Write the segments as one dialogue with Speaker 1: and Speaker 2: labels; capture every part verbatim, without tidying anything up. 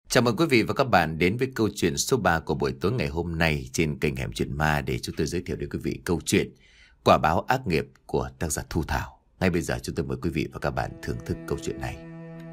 Speaker 1: Chào mừng quý vị và các bạn đến với câu chuyện số ba của buổi tối ngày hôm nay trên kênh Hẻm Chuyện Ma, để chúng tôi giới thiệu đến quý vị câu chuyện Quả báo ác nghiệp của tác giả Thu Thảo. Ngay bây giờ chúng tôi mời quý vị và các bạn thưởng thức câu chuyện này.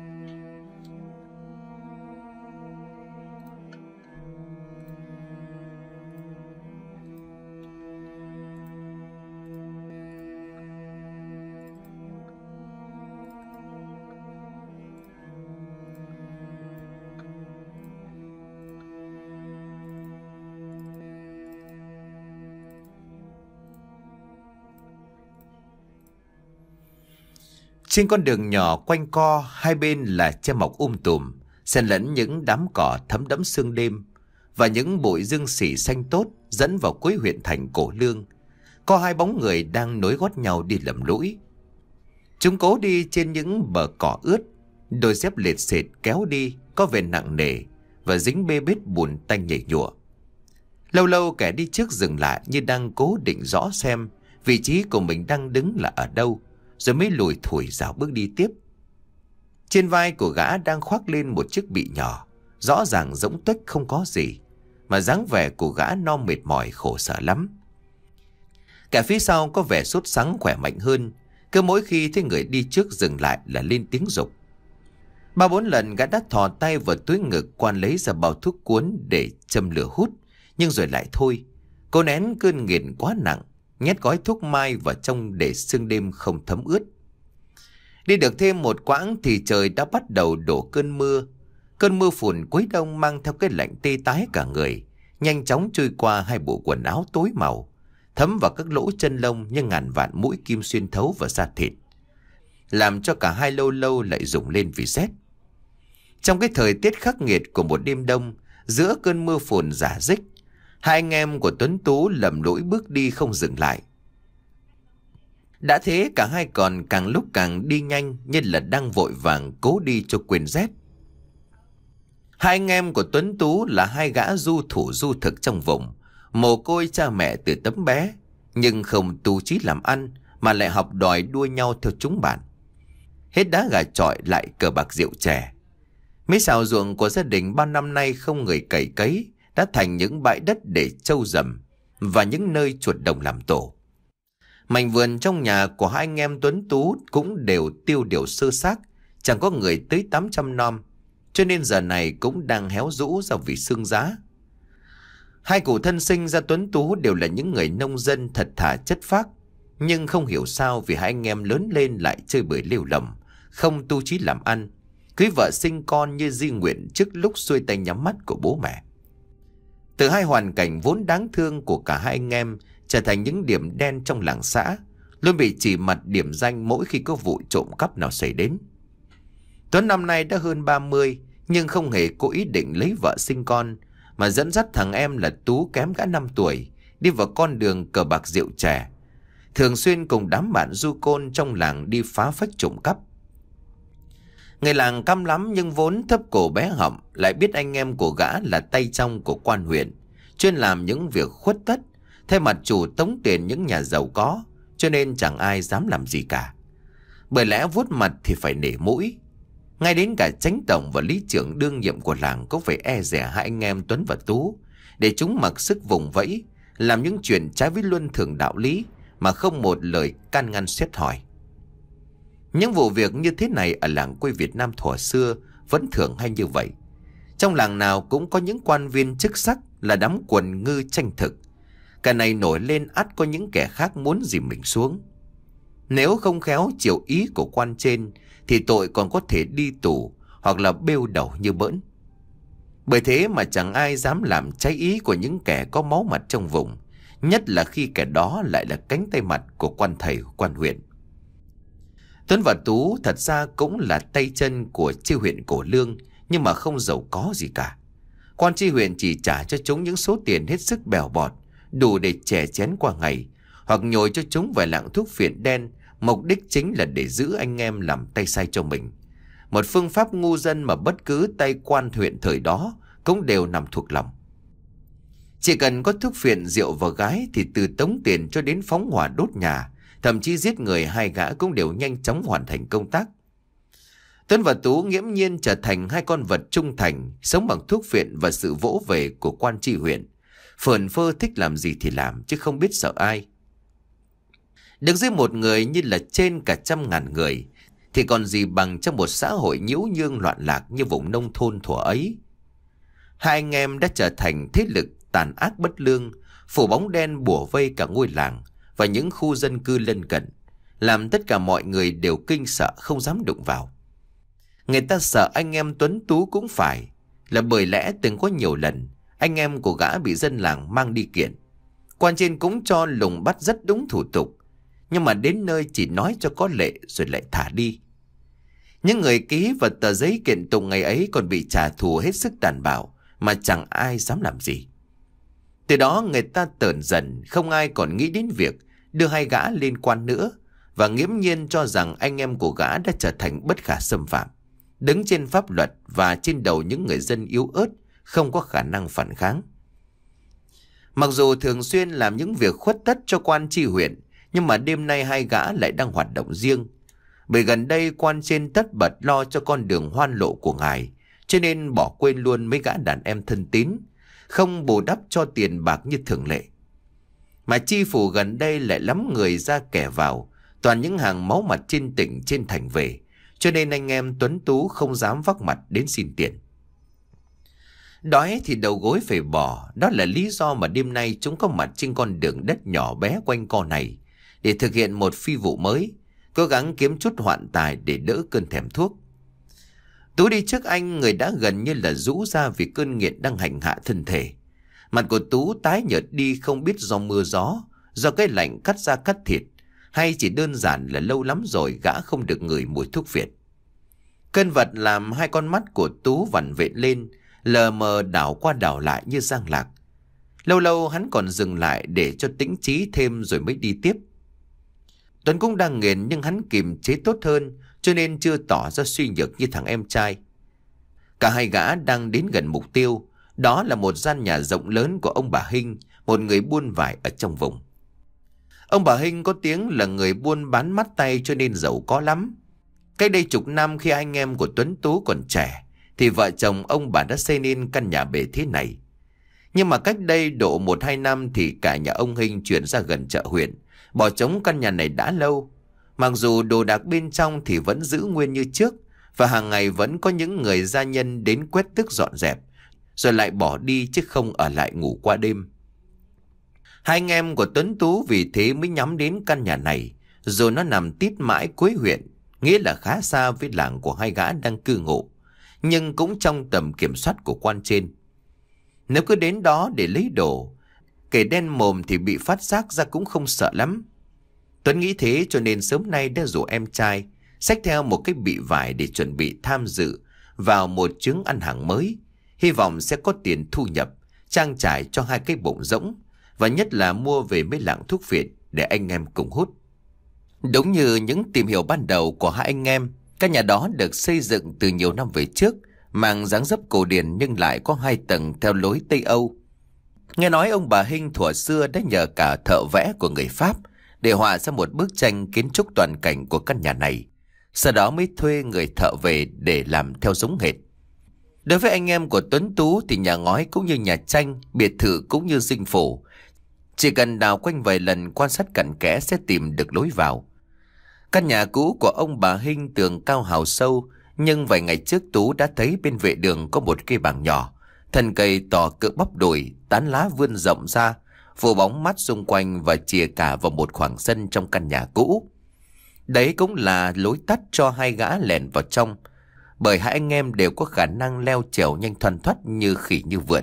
Speaker 1: Trên con đường nhỏ quanh co, hai bên là tre mọc um tùm, xen lẫn những đám cỏ thấm đẫm sương đêm và những bụi dương xỉ xanh tốt dẫn vào cuối huyện thành Cổ Lương. Có hai bóng người đang nối gót nhau đi lầm lũi. Chúng cố đi trên những bờ cỏ ướt, đôi dép lệt xệt kéo đi có vẻ nặng nề và dính bê bết bùn tanh nhầy nhụa. Lâu lâu kẻ đi trước dừng lại như đang cố định rõ xem vị trí của mình đang đứng là ở đâu, rồi mới lùi thủi dạo bước đi tiếp. Trên vai của gã đang khoác lên một chiếc bị nhỏ, rõ ràng rỗng tuếch không có gì, mà dáng vẻ của gã no mệt mỏi khổ sở lắm. Cả phía sau có vẻ sốt sắng khỏe mạnh hơn, cứ mỗi khi thấy người đi trước dừng lại là lên tiếng giục. Ba bốn lần gã đã thò tay vào túi ngực quan lấy ra bao thuốc cuốn để châm lửa hút, nhưng rồi lại thôi. Cô nén cơn nghiện quá nặng, nhét gói thuốc mai vào trong để sương đêm không thấm ướt. Đi được thêm một quãng thì trời đã bắt đầu đổ cơn mưa. Cơn mưa phùn cuối đông mang theo cái lạnh tê tái cả người, nhanh chóng trôi qua hai bộ quần áo tối màu, thấm vào các lỗ chân lông như ngàn vạn mũi kim xuyên thấu vào da thịt, làm cho cả hai lâu lâu lại rùng lên vì rét. Trong cái thời tiết khắc nghiệt của một đêm đông, giữa cơn mưa phùn rả rích, hai anh em của Tuấn Tú lầm lũi bước đi không dừng lại. Đã thế cả hai còn càng lúc càng đi nhanh, như là đang vội vàng cố đi cho quên rét. Hai anh em của Tuấn Tú là hai gã du thủ du thực trong vùng, mồ côi cha mẹ từ tấm bé, nhưng không tu chí làm ăn mà lại học đòi đua nhau theo chúng bạn. Hết đá gà chọi lại cờ bạc rượu chè. Mấy xào ruộng của gia đình bao năm nay không người cày cấy đã thành những bãi đất để trâu rầm và những nơi chuột đồng làm tổ. Mảnh vườn trong nhà của hai anh em Tuấn Tú cũng đều tiêu điều sơ xác, chẳng có người tới tám trăm nom, cho nên giờ này cũng đang héo rũ do vì sương giá. Hai cụ thân sinh ra Tuấn Tú đều là những người nông dân thật thà chất phác, nhưng không hiểu sao vì hai anh em lớn lên lại chơi bời lêu lỏng, không tu chí làm ăn, cưới vợ sinh con như di nguyện trước lúc xuôi tay nhắm mắt của bố mẹ. Từ hai hoàn cảnh vốn đáng thương của cả hai anh em trở thành những điểm đen trong làng xã, luôn bị chỉ mặt điểm danh mỗi khi có vụ trộm cắp nào xảy đến. Tuấn năm nay đã hơn ba mươi, nhưng không hề có ý định lấy vợ sinh con, mà dẫn dắt thằng em là Tú kém gã năm tuổi đi vào con đường cờ bạc rượu chè, thường xuyên cùng đám bạn du côn trong làng đi phá phách trộm cắp. Người làng căm lắm nhưng vốn thấp cổ bé họng, lại biết anh em của gã là tay trong của quan huyện, chuyên làm những việc khuất tất, thay mặt chủ tống tiền những nhà giàu có, cho nên chẳng ai dám làm gì cả. Bởi lẽ vuốt mặt thì phải nể mũi. Ngay đến cả chánh tổng và lý trưởng đương nhiệm của làng cũng phải e dè hai anh em Tuấn và Tú, để chúng mặc sức vùng vẫy, làm những chuyện trái với luân thường đạo lý mà không một lời can ngăn xét hỏi. Những vụ việc như thế này ở làng quê Việt Nam thuở xưa vẫn thường hay như vậy. Trong làng nào cũng có những quan viên chức sắc là đám quần ngư tranh thực. Cả này nổi lên ắt có những kẻ khác muốn dìm mình xuống. Nếu không khéo chiều ý của quan trên thì tội còn có thể đi tù hoặc là bêu đầu như bỡn. Bởi thế mà chẳng ai dám làm trái ý của những kẻ có máu mặt trong vùng, nhất là khi kẻ đó lại là cánh tay mặt của quan thầy quan huyện. Tuấn và Tú thật ra cũng là tay chân của chi huyện Cổ Lương, nhưng mà không giàu có gì cả. Quan chi huyện chỉ trả cho chúng những số tiền hết sức bèo bọt, đủ để chè chén qua ngày, hoặc nhồi cho chúng vài lạng thuốc phiện đen, mục đích chính là để giữ anh em làm tay sai cho mình. Một phương pháp ngu dân mà bất cứ tay quan huyện thời đó cũng đều nằm thuộc lòng. Chỉ cần có thuốc phiện, rượu và gái thì từ tống tiền cho đến phóng hỏa đốt nhà, thậm chí giết người, hai gã cũng đều nhanh chóng hoàn thành công tác. Tuấn và Tú nghiễm nhiên trở thành hai con vật trung thành, sống bằng thuốc phiện và sự vỗ về của quan tri huyện. Phởn phơ thích làm gì thì làm, chứ không biết sợ ai. Đứng dưới một người như là trên cả trăm ngàn người, thì còn gì bằng trong một xã hội nhiễu nhương loạn lạc như vùng nông thôn thuở ấy. Hai anh em đã trở thành thế lực tàn ác bất lương, phủ bóng đen bủa vây cả ngôi làng và những khu dân cư lân cận, làm tất cả mọi người đều kinh sợ không dám đụng vào. Người ta sợ anh em Tuấn Tú cũng phải là bởi lẽ từng có nhiều lần anh em của gã bị dân làng mang đi kiện. Quan trên cũng cho lùng bắt rất đúng thủ tục, nhưng mà đến nơi chỉ nói cho có lệ rồi lại thả đi. Những người ký vào tờ giấy kiện tụng ngày ấy còn bị trả thù hết sức tàn bạo, mà chẳng ai dám làm gì. Từ đó người ta tởn dần, không ai còn nghĩ đến việc đưa hai gã lên quan nữa, và nghiễm nhiên cho rằng anh em của gã đã trở thành bất khả xâm phạm, đứng trên pháp luật và trên đầu những người dân yếu ớt, không có khả năng phản kháng. Mặc dù thường xuyên làm những việc khuất tất cho quan tri huyện, nhưng mà đêm nay hai gã lại đang hoạt động riêng. Bởi gần đây quan trên tất bật lo cho con đường hoan lộ của ngài, cho nên bỏ quên luôn mấy gã đàn em thân tín, không bù đắp cho tiền bạc như thường lệ. Mà chi phủ gần đây lại lắm người ra kẻ vào, toàn những hàng máu mặt trên tỉnh trên thành về, cho nên anh em Tuấn Tú không dám vác mặt đến xin tiền. Đói thì đầu gối phải bỏ, đó là lý do mà đêm nay chúng có mặt trên con đường đất nhỏ bé quanh co này để thực hiện một phi vụ mới, cố gắng kiếm chút hoạn tài để đỡ cơn thèm thuốc. Tú đi trước anh, người đã gần như là rũ ra vì cơn nghiện đang hành hạ thân thể. Mặt của Tú tái nhợt đi, không biết do mưa gió, do cái lạnh cắt da cắt thịt, hay chỉ đơn giản là lâu lắm rồi gã không được ngửi mùi thuốc phiện. Cơn vật làm hai con mắt của Tú vằn vện lên, lờ mờ đảo qua đảo lại như giang lạc. Lâu lâu hắn còn dừng lại để cho tĩnh trí thêm rồi mới đi tiếp. Tuấn cũng đang nghiền nhưng hắn kiềm chế tốt hơn, cho nên chưa tỏ ra suy nhược như thằng em trai. Cả hai gã đang đến gần mục tiêu, đó là một gian nhà rộng lớn của ông bà Hinh, một người buôn vải ở trong vùng. Ông bà Hinh có tiếng là người buôn bán mắt tay, cho nên giàu có lắm. Cách đây chục năm khi anh em của Tuấn Tú còn trẻ, thì vợ chồng ông bà đã xây nên căn nhà bề thế này. Nhưng mà cách đây độ một hai năm thì cả nhà ông Hinh chuyển ra gần chợ huyện, bỏ trống căn nhà này đã lâu. Mặc dù đồ đạc bên trong thì vẫn giữ nguyên như trước, và hàng ngày vẫn có những người gia nhân đến quét tước dọn dẹp, rồi lại bỏ đi chứ không ở lại ngủ qua đêm. Hai anh em của Tuấn Tú vì thế mới nhắm đến căn nhà này, dù nó nằm tít mãi cuối huyện, nghĩa là khá xa với làng của hai gã đang cư ngụ, nhưng cũng trong tầm kiểm soát của quan trên. Nếu cứ đến đó để lấy đồ, kẻ đen mồm thì bị phát giác ra cũng không sợ lắm. Tuấn nghĩ thế cho nên sớm nay đã rủ em trai xách theo một cái bị vải để chuẩn bị tham dự vào một chuyến ăn hàng mới, hy vọng sẽ có tiền thu nhập, trang trải cho hai cái bụng rỗng, và nhất là mua về mấy lạng thuốc phiện để anh em cùng hút. Đúng như những tìm hiểu ban đầu của hai anh em, căn nhà đó được xây dựng từ nhiều năm về trước, mang dáng dấp cổ điển nhưng lại có hai tầng theo lối Tây Âu. Nghe nói ông bà Hinh thuở xưa đã nhờ cả thợ vẽ của người Pháp để họa ra một bức tranh kiến trúc toàn cảnh của căn nhà này, sau đó mới thuê người thợ về để làm theo giống hệt. Đối với anh em của Tuấn Tú thì nhà ngói cũng như nhà tranh, biệt thự cũng như dinh phủ, chỉ cần đào quanh vài lần quan sát cặn kẽ sẽ tìm được lối vào. Căn nhà cũ của ông bà Hinh tường cao hào sâu, nhưng vài ngày trước Tú đã thấy bên vệ đường có một cây bàng nhỏ, thân cây to cỡ bắp đùi, tán lá vươn rộng ra, phủ bóng mát xung quanh và chìa cả vào một khoảng sân trong căn nhà cũ. Đấy cũng là lối tắt cho hai gã lẻn vào trong, bởi hai anh em đều có khả năng leo trèo nhanh thoăn thoắt như khỉ như vượn.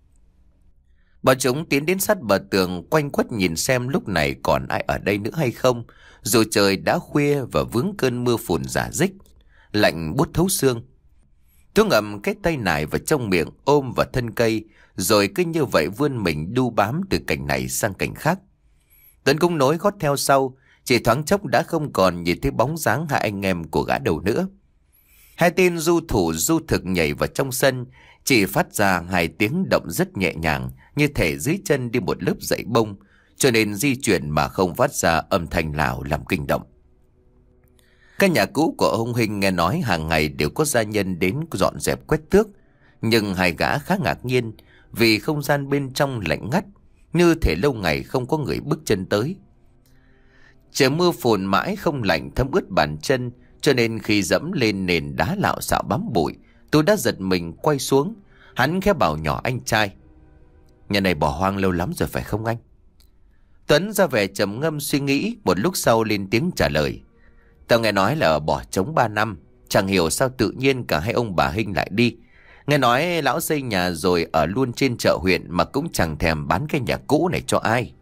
Speaker 1: Bọn chúng tiến đến sát bờ tường, quanh quất nhìn xem lúc này còn ai ở đây nữa hay không, dù trời đã khuya và vướng cơn mưa phùn rả rích, lạnh buốt thấu xương. Tú ngậm cái tay nải vào trong miệng, ôm vào thân cây, rồi cứ như vậy vươn mình đu bám từ cành này sang cành khác. Tuấn cũng nối gót theo sau, chỉ thoáng chốc đã không còn nhìn thấy bóng dáng hai anh em của gã đầu nữa. Hai tên du thủ du thực nhảy vào trong sân, chỉ phát ra hai tiếng động rất nhẹ nhàng, như thể dưới chân đi một lớp dãy bông, cho nên di chuyển mà không phát ra âm thanh nào làm kinh động. Căn nhà cũ của ông Hình nghe nói hàng ngày đều có gia nhân đến dọn dẹp quét tước. Nhưng hai gã khá ngạc nhiên vì không gian bên trong lạnh ngắt, như thể lâu ngày không có người bước chân tới. Trời mưa phùn mãi không lạnh thấm ướt bàn chân, cho nên khi dẫm lên nền đá lạo xạo bám bụi, tôi đã giật mình quay xuống. Hắn khẽ bảo nhỏ anh trai: "Nhà này bỏ hoang lâu lắm rồi phải không anh?" Tuấn ra vẻ trầm ngâm suy nghĩ, một lúc sau lên tiếng trả lời: "Tao nghe nói là bỏ trống ba năm, chẳng hiểu sao tự nhiên cả hai ông bà Hinh lại đi. Nghe nói lão xây nhà rồi ở luôn trên chợ huyện mà cũng chẳng thèm bán cái nhà cũ này cho ai."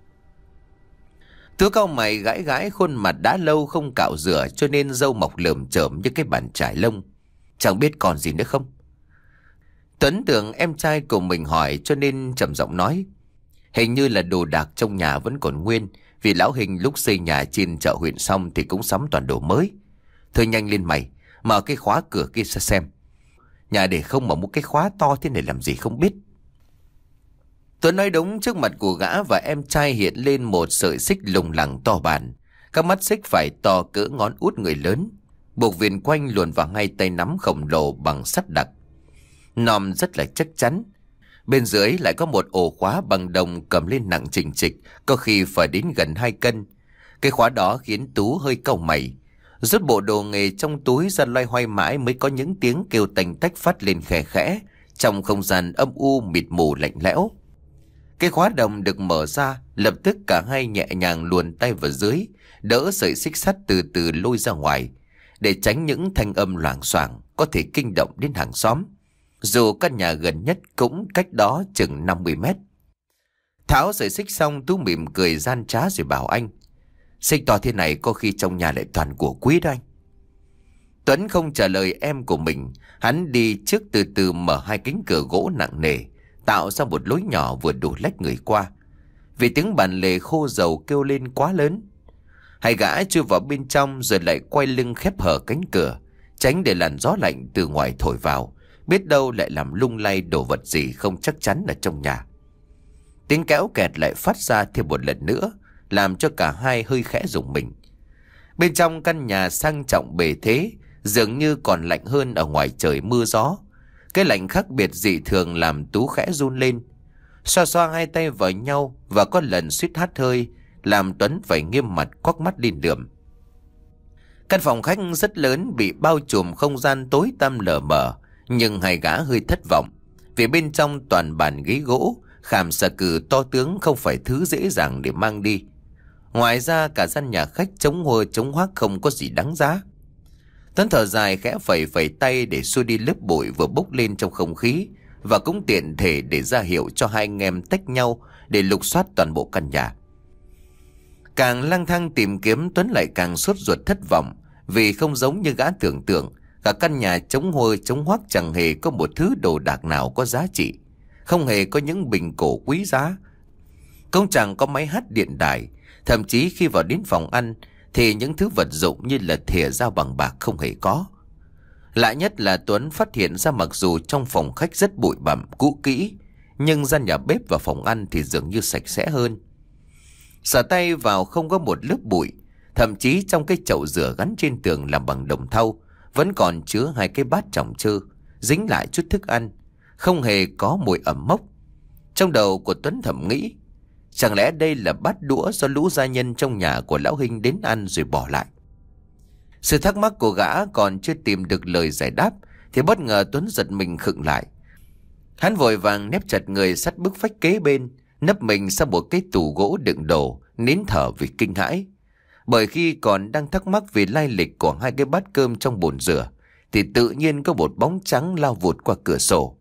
Speaker 1: Tú cau mày gãi gãi, khuôn mặt đã lâu không cạo rửa cho nên râu mọc lởm chởm như cái bàn chải lông. "Chẳng biết còn gì nữa không?" Tuấn tưởng em trai của mình hỏi cho nên trầm giọng nói: "Hình như là đồ đạc trong nhà vẫn còn nguyên, vì lão Hình lúc xây nhà trên chợ huyện xong thì cũng sắm toàn đồ mới. Thôi nhanh lên mày, mở cái khóa cửa kia ra xem. Nhà để không mà một cái khóa to thế này làm gì không biết." Tuấn nói đúng. Trước mặt của gã và em trai hiện lên một sợi xích lủng lẳng to bản. Các mắt xích phải to cỡ ngón út người lớn, buộc viền quanh luồn vào ngay tay nắm khổng lồ bằng sắt đặc. Nòm rất là chắc chắn. Bên dưới lại có một ổ khóa bằng đồng cầm lên nặng chình chịch, có khi phải đến gần hai cân. Cái khóa đó khiến Tú hơi cau mày. Rút bộ đồ nghề trong túi ra loay hoay mãi mới có những tiếng kêu tành tách phát lên khẽ khẽ trong không gian âm u mịt mù lạnh lẽo. Cái khóa đồng được mở ra, lập tức cả hai nhẹ nhàng luồn tay vào dưới, đỡ sợi xích sắt từ từ lôi ra ngoài, để tránh những thanh âm loảng xoảng có thể kinh động đến hàng xóm, dù căn nhà gần nhất cũng cách đó chừng năm mươi mét. Tháo sợi xích xong, Tú mỉm cười gian trá rồi bảo anh: "Xích to thế này có khi trong nhà lại toàn của quý đó anh." Tuấn không trả lời em của mình. Hắn đi trước từ từ mở hai cánh cửa gỗ nặng nề, tạo ra một lối nhỏ vừa đủ lách người qua, vì tiếng bàn lề khô dầu kêu lên quá lớn. Hai gã chui vào bên trong rồi lại quay lưng khép hở cánh cửa, tránh để làn gió lạnh từ ngoài thổi vào, biết đâu lại làm lung lay đồ vật gì không chắc chắn ở trong nhà. Tiếng kéo kẹt lại phát ra thêm một lần nữa, làm cho cả hai hơi khẽ rùng mình. Bên trong căn nhà sang trọng bề thế dường như còn lạnh hơn ở ngoài trời mưa gió. Cái lạnh khác biệt dị thường làm Tú khẽ run lên, xoa xoa hai tay vào nhau và có lần suýt hắt hơi, làm Tuấn phải nghiêm mặt quắc mắt lên lườm. Căn phòng khách rất lớn, bị bao trùm không gian tối tăm lờ mờ, nhưng hai gã hơi thất vọng vì bên trong toàn bàn ghế gỗ, khảm xà cừ to tướng không phải thứ dễ dàng để mang đi. Ngoài ra cả gian nhà khách trống huơ trống hoác, không có gì đáng giá. Tuấn thở dài khẽ phẩy phẩy tay để xua đi lớp bụi vừa bốc lên trong không khí, và cũng tiện thể để ra hiệu cho hai anh em tách nhau để lục soát toàn bộ căn nhà. Càng lang thang tìm kiếm, Tuấn lại càng sốt ruột thất vọng, vì không giống như gã tưởng tượng, cả căn nhà trống huơ trống hoác chẳng hề có một thứ đồ đạc nào có giá trị, không hề có những bình cổ quý giá, cũng chẳng có máy hát điện đài. Thậm chí khi vào đến phòng ăn thì những thứ vật dụng như là thìa dao bằng bạc không hề có. Lạ nhất là Tuấn phát hiện ra mặc dù trong phòng khách rất bụi bặm cũ kỹ, nhưng gian nhà bếp và phòng ăn thì dường như sạch sẽ hơn. Sờ tay vào không có một lớp bụi, thậm chí trong cái chậu rửa gắn trên tường làm bằng đồng thau vẫn còn chứa hai cái bát trỏng trơ, dính lại chút thức ăn, không hề có mùi ẩm mốc. Trong đầu của Tuấn thầm nghĩ, chẳng lẽ đây là bát đũa do lũ gia nhân trong nhà của lão Hinh đến ăn rồi bỏ lại? Sự thắc mắc của gã còn chưa tìm được lời giải đáp thì bất ngờ Tuấn giật mình khựng lại. Hắn vội vàng nép chặt người sát bức vách kế bên, nấp mình sau một cái tủ gỗ đựng đồ, nín thở vì kinh hãi. Bởi khi còn đang thắc mắc về lai lịch của hai cái bát cơm trong bồn rửa thì tự nhiên có một bóng trắng lao vụt qua cửa sổ,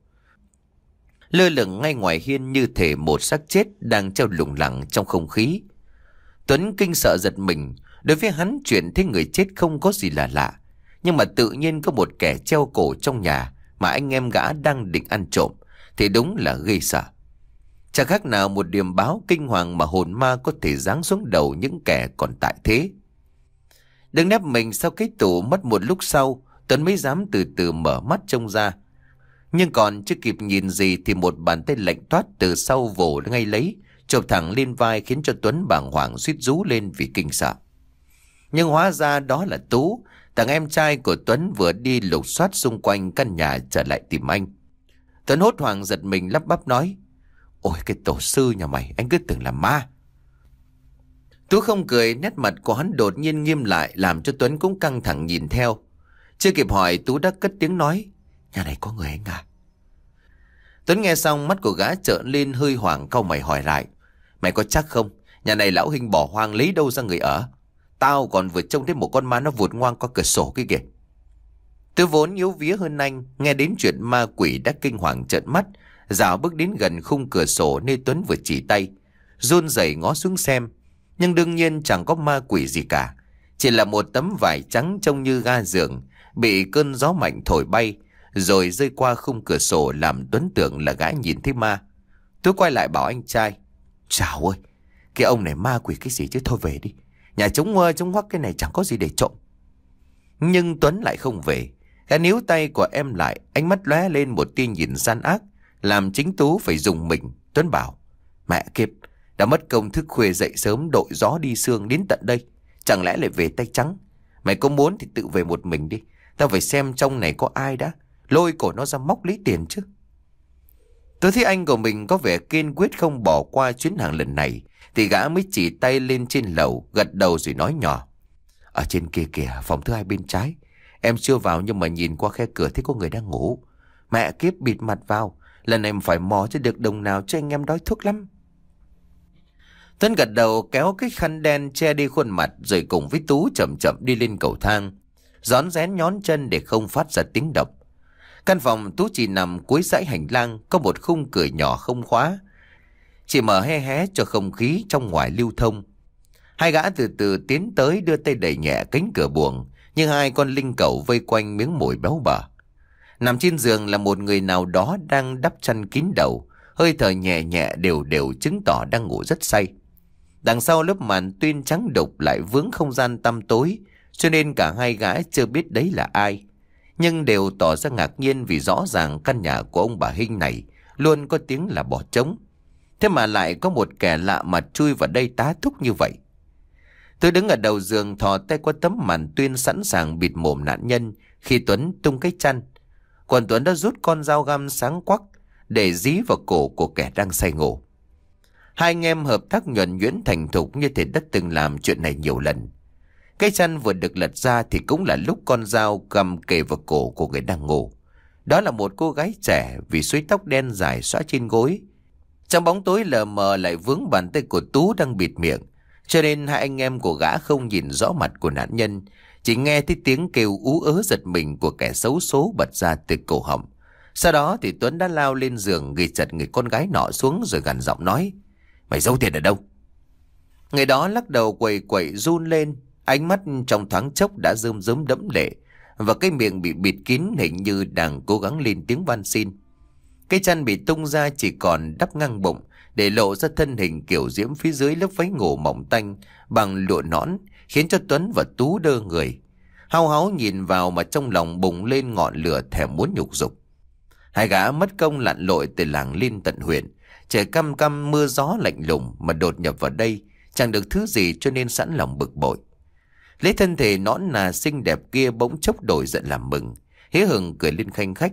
Speaker 1: lơ lửng ngay ngoài hiên như thể một xác chết đang treo lủng lẳng trong không khí. Tuấn kinh sợ giật mình. Đối với hắn, chuyện thấy người chết không có gì là lạ, nhưng mà tự nhiên có một kẻ treo cổ trong nhà mà anh em gã đang định ăn trộm thì đúng là ghê sợ. Chẳng khác nào một điềm báo kinh hoàng mà hồn ma có thể giáng xuống đầu những kẻ còn tại thế. Đứng nép mình sau cái tủ mất một lúc sau, Tuấn mới dám từ từ mở mắt trông ra. Nhưng còn chưa kịp nhìn gì thì một bàn tay lạnh toát từ sau vồ ngay lấy, chộp thẳng lên vai, khiến cho Tuấn bàng hoàng suýt rú lên vì kinh sợ. Nhưng hóa ra đó là Tú, Thằng em trai của Tuấn vừa đi lục soát xung quanh căn nhà trở lại tìm anh. Tuấn hốt hoảng giật mình lắp bắp nói: Ôi cái tổ sư nhà mày, anh cứ tưởng là ma. Tú không cười, nét mặt của hắn đột nhiên nghiêm lại, làm cho Tuấn cũng căng thẳng nhìn theo. Chưa kịp hỏi, Tú đã cất tiếng nói: Nhà này có người anh à? Tuấn nghe xong, mắt của gã trợn lên hơi hoảng, cau mày hỏi lại: Mày có chắc không? Nhà này lão Hinh bỏ hoang lấy đâu ra người ở? Tao còn vừa trông thấy một con ma nó vụt ngoang qua cửa sổ kia kìa. Tôi vốn yếu vía hơn anh, nghe đến chuyện ma quỷ đã kinh hoàng trợn mắt, dạo bước đến gần khung cửa sổ nơi Tuấn vừa chỉ tay, run rẩy ngó xuống xem. Nhưng đương nhiên chẳng có ma quỷ gì cả, chỉ là một tấm vải trắng trông như ga giường bị cơn gió mạnh thổi bay, rồi rơi qua khung cửa sổ, làm Tuấn tưởng là gã nhìn thấy ma. Tôi quay lại bảo anh trai: Chào ơi, cái ông này ma quỷ cái gì chứ, thôi về đi. Nhà chúng chúng hoắc cái này chẳng có gì để trộm. Nhưng Tuấn lại không về. Gã níu tay của em lại, ánh mắt lóe lên một tia nhìn gian ác, làm chính Tú phải dùng mình. Tuấn bảo: Mẹ kiếp, đã mất công thức khuya dậy sớm đội gió đi sương đến tận đây, chẳng lẽ lại về tay trắng? Mày có muốn thì tự về một mình đi, tao phải xem trong này có ai đã, lôi cổ nó ra móc lấy tiền chứ. Tôi thấy anh của mình có vẻ kiên quyết không bỏ qua chuyến hàng lần này, thì gã mới chỉ tay lên trên lầu, gật đầu rồi nói nhỏ: Ở trên kia kìa, phòng thứ hai bên trái. Em chưa vào nhưng mà nhìn qua khe cửa thấy có người đang ngủ. Mẹ kiếp, bịt mặt vào, lần này em phải mò cho được đồng nào chứ anh em đói thuốc lắm. Tuấn gật đầu, kéo cái khăn đen che đi khuôn mặt, rồi cùng với Tú chậm chậm đi lên cầu thang, rón rén nhón chân để không phát ra tiếng động. Căn phòng Tú chỉ nằm cuối dãy hành lang, có một khung cửa nhỏ không khóa, chỉ mở hé hé cho không khí trong ngoài lưu thông. Hai gã từ từ tiến tới, đưa tay đẩy nhẹ cánh cửa buồng, như hai con linh cẩu vây quanh miếng mồi béo bở. Nằm trên giường là một người nào đó đang đắp chăn kín đầu, hơi thở nhẹ nhẹ đều đều chứng tỏ đang ngủ rất say. Đằng sau lớp màn tuyên trắng đục lại vướng không gian tăm tối, cho nên cả hai gã chưa biết đấy là ai, nhưng đều tỏ ra ngạc nhiên vì rõ ràng căn nhà của ông bà Hinh này luôn có tiếng là bỏ trống. Thế mà lại có một kẻ lạ mặt chui vào đây tá túc như vậy. Tôi đứng ở đầu giường, thò tay qua tấm màn tuyên sẵn sàng bịt mồm nạn nhân khi Tuấn tung cái chăn. Còn Tuấn đã rút con dao găm sáng quắc để dí vào cổ của kẻ đang say ngủ. Hai anh em hợp tác nhuần nhuyễn thành thục như thể đã từng làm chuyện này nhiều lần. Cái chăn vừa được lật ra thì cũng là lúc con dao cầm kề vào cổ của người đang ngủ. Đó là một cô gái trẻ, vì suối tóc đen dài xõa trên gối. Trong bóng tối lờ mờ lại vướng bàn tay của Tú đang bịt miệng, cho nên hai anh em của gã không nhìn rõ mặt của nạn nhân, chỉ nghe thấy tiếng kêu ú ớ giật mình của kẻ xấu số bật ra từ cổ họng. Sau đó thì Tuấn đã lao lên giường, ghi chặt người con gái nọ xuống rồi gằn giọng nói: Mày giấu tiền ở đâu? Người đó lắc đầu quẩy quẩy run lên, ánh mắt trong thoáng chốc đã rơm rớm đẫm lệ, và cái miệng bị bịt kín hình như đang cố gắng lên tiếng van xin. Cái chăn bị tung ra chỉ còn đắp ngang bụng, để lộ ra thân hình kiểu diễm phía dưới lớp váy ngủ mỏng tanh bằng lụa nõn, khiến cho Tuấn và Tú đơ người. Hau háu nhìn vào mà trong lòng bùng lên ngọn lửa thèm muốn nhục dục. Hai gã mất công lặn lội từ làng lên tận huyện, trời căm căm mưa gió lạnh lùng mà đột nhập vào đây, chẳng được thứ gì cho nên sẵn lòng bực bội. Lấy thân thể nõn nà xinh đẹp kia bỗng chốc đổi giận làm mừng, hé hửng cười lên khanh khách.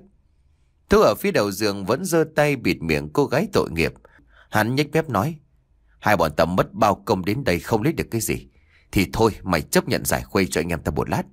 Speaker 1: Tú ở phía đầu giường vẫn giơ tay bịt miệng cô gái tội nghiệp. Hắn nhếch mép nói: Hai bọn tao mất bao công đến đây không lấy được cái gì, thì thôi mày chấp nhận giải khuây cho anh em ta một lát.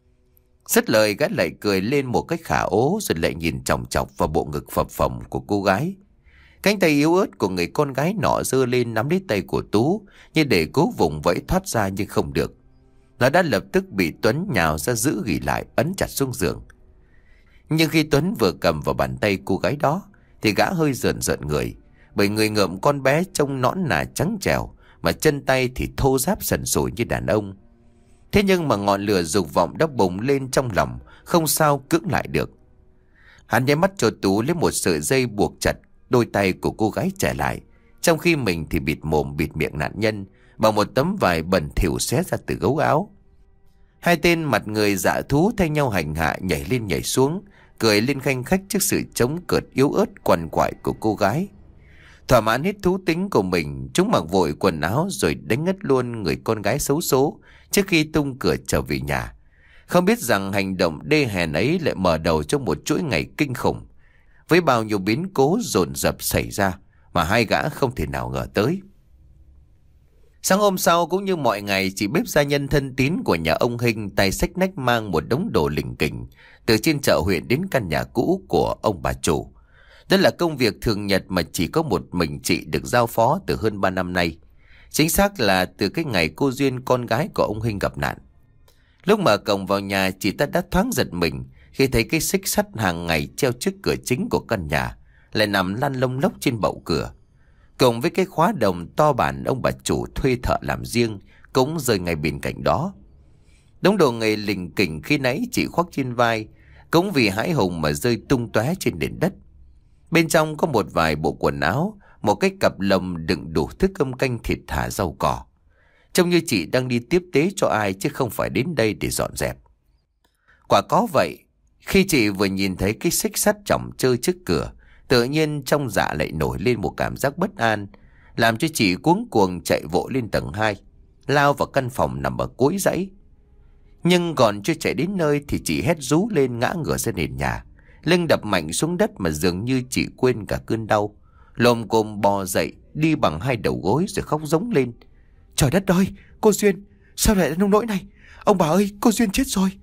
Speaker 1: Dứt lời, gã lại cười lên một cách khả ố, rồi lại nhìn chòng chọc vào bộ ngực phập phồng của cô gái. Cánh tay yếu ớt của người con gái nọ giơ lên nắm lấy tay của Tú, như để cố vùng vẫy thoát ra nhưng không được. Nó đã lập tức bị Tuấn nhào ra giữ ghì lại, ấn chặt xuống giường. Nhưng khi Tuấn vừa cầm vào bàn tay cô gái đó thì gã hơi rợn rợn người, bởi người ngợm con bé trông nõn nà trắng trẻo, mà chân tay thì thô ráp sần sùi như đàn ông. Thế nhưng mà ngọn lửa dục vọng đã bùng lên trong lòng, không sao cưỡng lại được. Hắn nháy mắt cho Tú lấy một sợi dây buộc chặt đôi tay của cô gái trẻ lại, trong khi mình thì bịt mồm bịt miệng nạn nhân bằng một tấm vải bẩn thỉu xé ra từ gấu áo. Hai tên mặt người dạ thú thay nhau hành hạ, nhảy lên nhảy xuống, cười lên khanh khách trước sự chống cợt yếu ớt quằn quại của cô gái. Thỏa mãn hết thú tính của mình, chúng mặc vội quần áo rồi đánh ngất luôn người con gái xấu số trước khi tung cửa trở về nhà. Không biết rằng hành động đê hèn ấy lại mở đầu cho một chuỗi ngày kinh khủng, với bao nhiêu biến cố dồn dập xảy ra mà hai gã không thể nào ngờ tới. Sáng hôm sau cũng như mọi ngày, chị bếp gia nhân thân tín của nhà ông Hinh tay xách nách mang một đống đồ lỉnh kỉnh từ trên chợ huyện đến căn nhà cũ của ông bà chủ. Đó là công việc thường nhật mà chỉ có một mình chị được giao phó từ hơn ba năm nay. Chính xác là từ cái ngày cô Duyên, con gái của ông Hinh, gặp nạn. Lúc mở cổng vào nhà, chị ta đã thoáng giật mình khi thấy cái xích sắt hàng ngày treo trước cửa chính của căn nhà lại nằm lăn lông lốc trên bậu cửa, cùng với cái khóa đồng to bản ông bà chủ thuê thợ làm riêng cũng rơi ngay bên cạnh đó. Đống đồ nghề lỉnh kỉnh khi nãy chị khoác trên vai cũng vì hãi hùng mà rơi tung tóe trên nền đất. Bên trong có một vài bộ quần áo, một cái cặp lồng đựng đủ thức cơm canh thịt thả rau cỏ. Trông như chị đang đi tiếp tế cho ai chứ không phải đến đây để dọn dẹp. Quả có vậy, khi chị vừa nhìn thấy cái xích sắt chỏng trơ trước cửa, tự nhiên trong dạ lại nổi lên một cảm giác bất an, làm cho chị cuống cuồng chạy vội lên tầng hai, lao vào căn phòng nằm ở cuối dãy. Nhưng còn chưa chạy đến nơi thì chị hét rú lên, ngã ngửa ra nền nhà, lưng đập mạnh xuống đất mà dường như chị quên cả cơn đau, lồm cồm bò dậy đi bằng hai đầu gối rồi khóc rống lên. Trời đất ơi, cô Duyên, sao lại đến nông nỗi này? Ông bà ơi, cô Duyên chết rồi.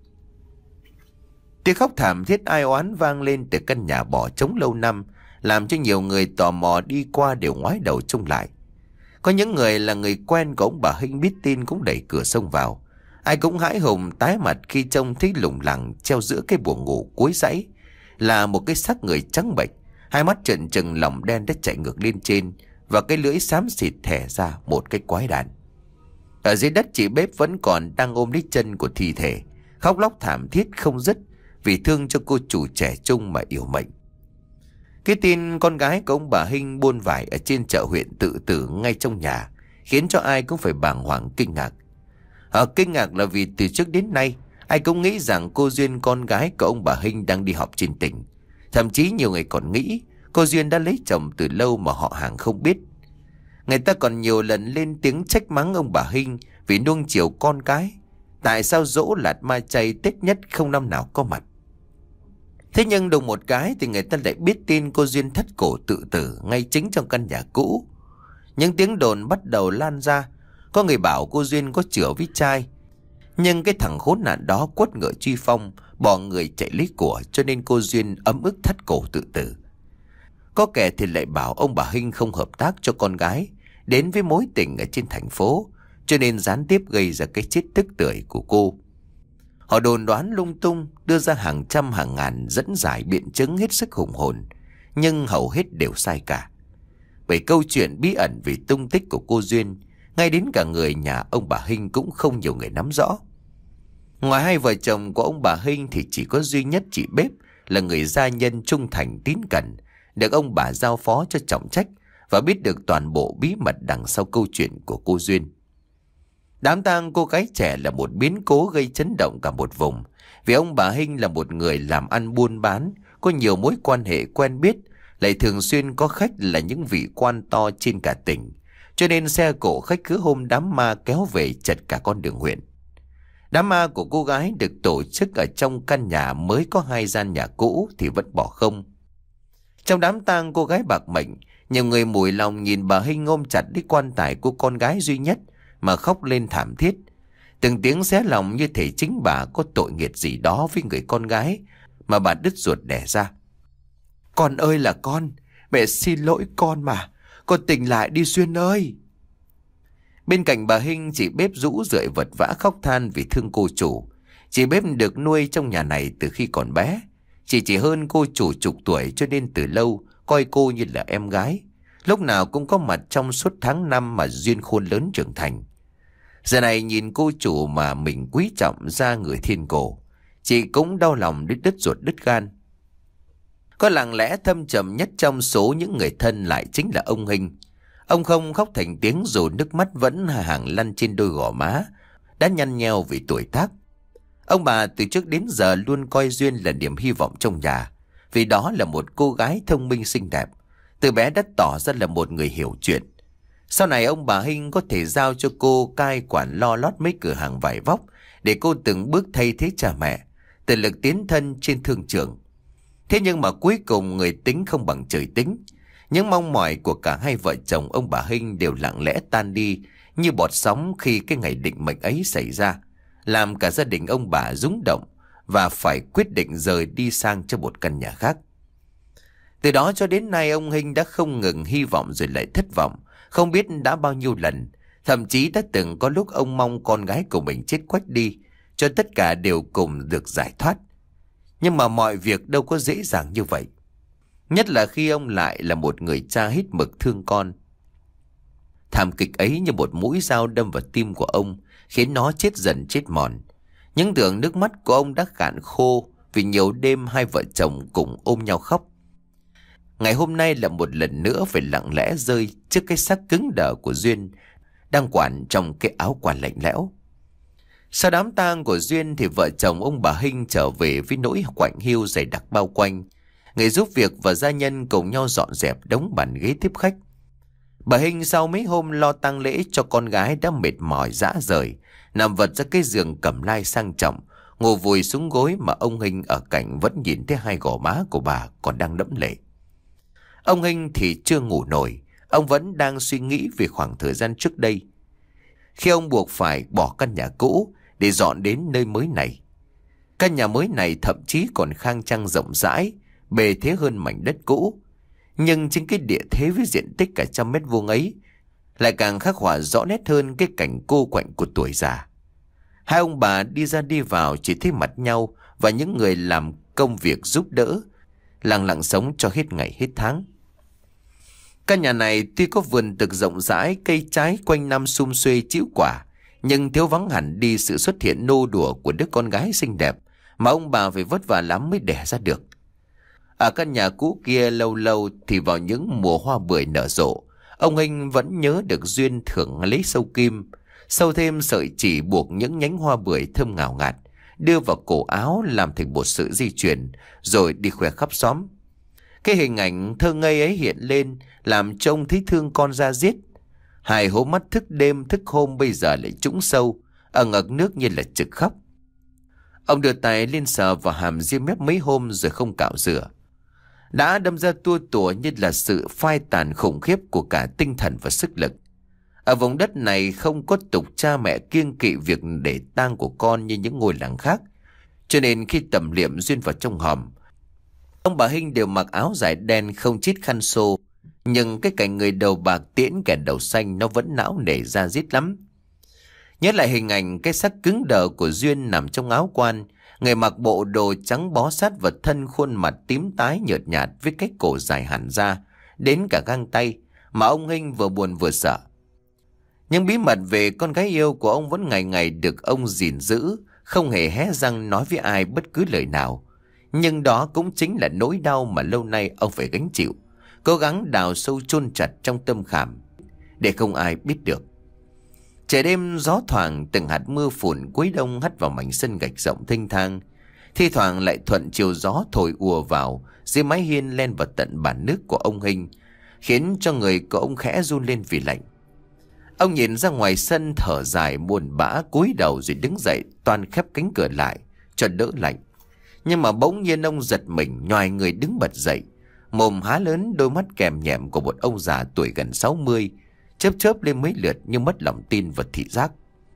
Speaker 1: Tiếng khóc thảm thiết ai oán vang lên từ căn nhà bỏ trống lâu năm, làm cho nhiều người tò mò đi qua đều ngoái đầu trông lại. Có những người là người quen của ông bà Hinh biết tin cũng đẩy cửa xông vào. Ai cũng hãi hùng tái mặt khi trông thấy lủng lẳng treo giữa cái buồng ngủ cuối dãy là một cái xác người trắng bệch, hai mắt trợn trừng, lòng đen đã chạy ngược lên trên, và cái lưỡi xám xịt thẻ ra một cái quái đàn. Ở dưới đất, chị bếp vẫn còn đang ôm lấy chân của thi thể, khóc lóc thảm thiết không dứt vì thương cho cô chủ trẻ trung mà yếu mệnh. Cái tin con gái của ông bà Hinh buôn vải ở trên chợ huyện tự tử ngay trong nhà khiến cho ai cũng phải bàng hoàng kinh ngạc. Ở kinh ngạc là vì từ trước đến nay ai cũng nghĩ rằng cô Duyên, con gái của ông bà Hinh, đang đi học trên tỉnh. Thậm chí nhiều người còn nghĩ cô Duyên đã lấy chồng từ lâu mà họ hàng không biết. Người ta còn nhiều lần lên tiếng trách mắng ông bà Hinh vì nuông chiều con cái. Tại sao giỗ lạt ma chay Tết nhất không năm nào có mặt? Thế nhưng đùng một cái thì người ta lại biết tin cô Duyên thắt cổ tự tử ngay chính trong căn nhà cũ. Những tiếng đồn bắt đầu lan ra. Có người bảo cô Duyên có chữa với trai, nhưng cái thằng khốn nạn đó quất ngựa truy phong, bỏ người chạy lấy của, cho nên cô Duyên ấm ức thắt cổ tự tử. Có kẻ thì lại bảo ông bà Hinh không hợp tác cho con gái đến với mối tình ở trên thành phố, cho nên gián tiếp gây ra cái chết tức tưởi của cô. Họ đồn đoán lung tung, đưa ra hàng trăm hàng ngàn dẫn giải biện chứng hết sức hùng hồn, nhưng hầu hết đều sai cả. Bởi câu chuyện bí ẩn về tung tích của cô Duyên, ngay đến cả người nhà ông bà Hinh cũng không nhiều người nắm rõ. Ngoài hai vợ chồng của ông bà Hinh thì chỉ có duy nhất chị bếp là người gia nhân trung thành tín cẩn, được ông bà giao phó cho trọng trách và biết được toàn bộ bí mật đằng sau câu chuyện của cô Duyên. Đám tang cô gái trẻ là một biến cố gây chấn động cả một vùng, vì ông bà Hinh là một người làm ăn buôn bán, có nhiều mối quan hệ quen biết, lại thường xuyên có khách là những vị quan to trên cả tỉnh, cho nên xe cộ khách cứ hôm đám ma kéo về chật cả con đường huyện. Đám ma của cô gái được tổ chức ở trong căn nhà mới có hai gian nhà cũ thì vẫn bỏ không. Trong đám tang cô gái bạc mệnh, nhiều người mủi lòng nhìn bà Hinh ôm chặt lấy quan tài của con gái duy nhất mà khóc lên thảm thiết. Từng tiếng xé lòng như thể chính bà có tội nghiệt gì đó với người con gái mà bà đứt ruột đẻ ra. Con ơi là con, mẹ xin lỗi con mà, con tỉnh lại đi Duyên ơi. Bên cạnh bà Hinh, chị bếp rũ rượi vật vã khóc than vì thương cô chủ. Chị bếp được nuôi trong nhà này từ khi còn bé. Chị chỉ hơn cô chủ chục tuổi, cho nên từ lâu coi cô như là em gái, lúc nào cũng có mặt trong suốt tháng năm mà Duyên khôn lớn trưởng thành. Giờ này nhìn cô chủ mà mình quý trọng ra người thiên cổ, chị cũng đau lòng đứt đứt ruột đứt gan. Có lặng lẽ thâm trầm nhất trong số những người thân lại chính là ông Hinh. Ông không khóc thành tiếng dù nước mắt vẫn hàng lăn trên đôi gò má đã nhăn nheo vì tuổi tác. Ông bà từ trước đến giờ luôn coi Duyên là niềm hy vọng trong nhà, vì đó là một cô gái thông minh xinh đẹp, từ bé đã tỏ ra là một người hiểu chuyện. Sau này ông bà Hinh có thể giao cho cô cai quản lo lót mấy cửa hàng vải vóc để cô từng bước thay thế cha mẹ, tự lực tiến thân trên thương trường. Thế nhưng mà cuối cùng người tính không bằng trời tính. Những mong mỏi của cả hai vợ chồng ông bà Hinh đều lặng lẽ tan đi như bọt sóng khi cái ngày định mệnh ấy xảy ra, làm cả gia đình ông bà rúng động và phải quyết định rời đi sang cho một căn nhà khác. Từ đó cho đến nay, ông Hinh đã không ngừng hy vọng rồi lại thất vọng, không biết đã bao nhiêu lần. Thậm chí đã từng có lúc ông mong con gái của mình chết quách đi, cho tất cả đều cùng được giải thoát. Nhưng mà mọi việc đâu có dễ dàng như vậy. Nhất là khi ông lại là một người cha hết mực thương con. Thảm kịch ấy như một mũi dao đâm vào tim của ông, khiến nó chết dần chết mòn. Những đường nước mắt của ông đã cạn khô vì nhiều đêm hai vợ chồng cùng ôm nhau khóc. Ngày hôm nay là một lần nữa phải lặng lẽ rơi trước cái xác cứng đờ của Duyên, đang quằn trong cái áo quan lạnh lẽo. Sau đám tang của Duyên thì vợ chồng ông bà Hinh trở về với nỗi quạnh hiu dày đặc bao quanh. Người giúp việc và gia nhân cùng nhau dọn dẹp đống bàn ghế tiếp khách. Bà Hinh sau mấy hôm lo tang lễ cho con gái đã mệt mỏi rã rời, nằm vật ra cái giường cẩm lai sang trọng, ngồi vùi xuống gối mà ông Hinh ở cạnh vẫn nhìn thấy hai gò má của bà còn đang đẫm lệ. Ông Hinh thì chưa ngủ nổi, ông vẫn đang suy nghĩ về khoảng thời gian trước đây, khi ông buộc phải bỏ căn nhà cũ để dọn đến nơi mới này. Căn nhà mới này thậm chí còn khang trang rộng rãi, bề thế hơn mảnh đất cũ. Nhưng chính cái địa thế với diện tích cả trăm mét vuông ấy lại càng khắc họa rõ nét hơn cái cảnh cô quạnh của tuổi già. Hai ông bà đi ra đi vào chỉ thấy mặt nhau và những người làm công việc giúp đỡ, lặng lặng sống cho hết ngày hết tháng. Căn nhà này tuy có vườn tược rộng rãi, cây trái quanh năm sum xuê chĩu quả, nhưng thiếu vắng hẳn đi sự xuất hiện nô đùa của đứa con gái xinh đẹp mà ông bà phải vất vả lắm mới đẻ ra được. Ở căn nhà cũ kia lâu lâu thì vào những mùa hoa bưởi nở rộ, ông Hinh vẫn nhớ được Duyên thường lấy sâu kim, sâu thêm sợi chỉ buộc những nhánh hoa bưởi thơm ngào ngạt, đưa vào cổ áo làm thành một sự di chuyển, rồi đi khoe khắp xóm. Cái hình ảnh thơ ngây ấy hiện lên, làm trông thấy thương con ra giết. Hai hố mắt thức đêm thức hôm bây giờ lại trũng sâu, ở ngực nước như là trực khóc. Ông đưa tay lên sờ vào hàm ria mép mấy hôm rồi không cạo rửa. Đã đâm ra tua tủa như là sự phai tàn khủng khiếp của cả tinh thần và sức lực. Ở vùng đất này không có tục cha mẹ kiêng kỵ việc để tang của con như những ngôi làng khác. Cho nên khi tẩm liệm Duyên vào trong hòm, ông bà Hinh đều mặc áo dài đen không chít khăn xô. Nhưng cái cảnh người đầu bạc tiễn kẻ đầu xanh nó vẫn não nề ra diết lắm. Nhớ lại hình ảnh cái xác cứng đờ của Duyên nằm trong áo quan, người mặc bộ đồ trắng bó sát vật thân, khuôn mặt tím tái nhợt nhạt với cái cổ dài hẳn ra đến cả găng tay, mà ông Hinh vừa buồn vừa sợ. Nhưng bí mật về con gái yêu của ông vẫn ngày ngày được ông gìn giữ, không hề hé răng nói với ai bất cứ lời nào. Nhưng đó cũng chính là nỗi đau mà lâu nay ông phải gánh chịu, cố gắng đào sâu chôn chặt trong tâm khảm để không ai biết được. Trời đêm gió thoảng, từng hạt mưa phùn cuối đông hắt vào mảnh sân gạch rộng thênh thang, thi thoảng lại thuận chiều gió thổi ùa vào dưới mái hiên len vào tận bàn nước của ông Hinh, khiến cho người của ông khẽ run lên vì lạnh. Ông nhìn ra ngoài sân thở dài buồn bã, cúi đầu rồi đứng dậy toan khép cánh cửa lại cho đỡ lạnh. Nhưng mà bỗng nhiên ông giật mình nhoài người đứng bật dậy, mồm há lớn, đôi mắt kèm nhẹm của một ông già tuổi gần sáu mươi chớp chớp lên mấy lượt như mất lòng tin và thị giác.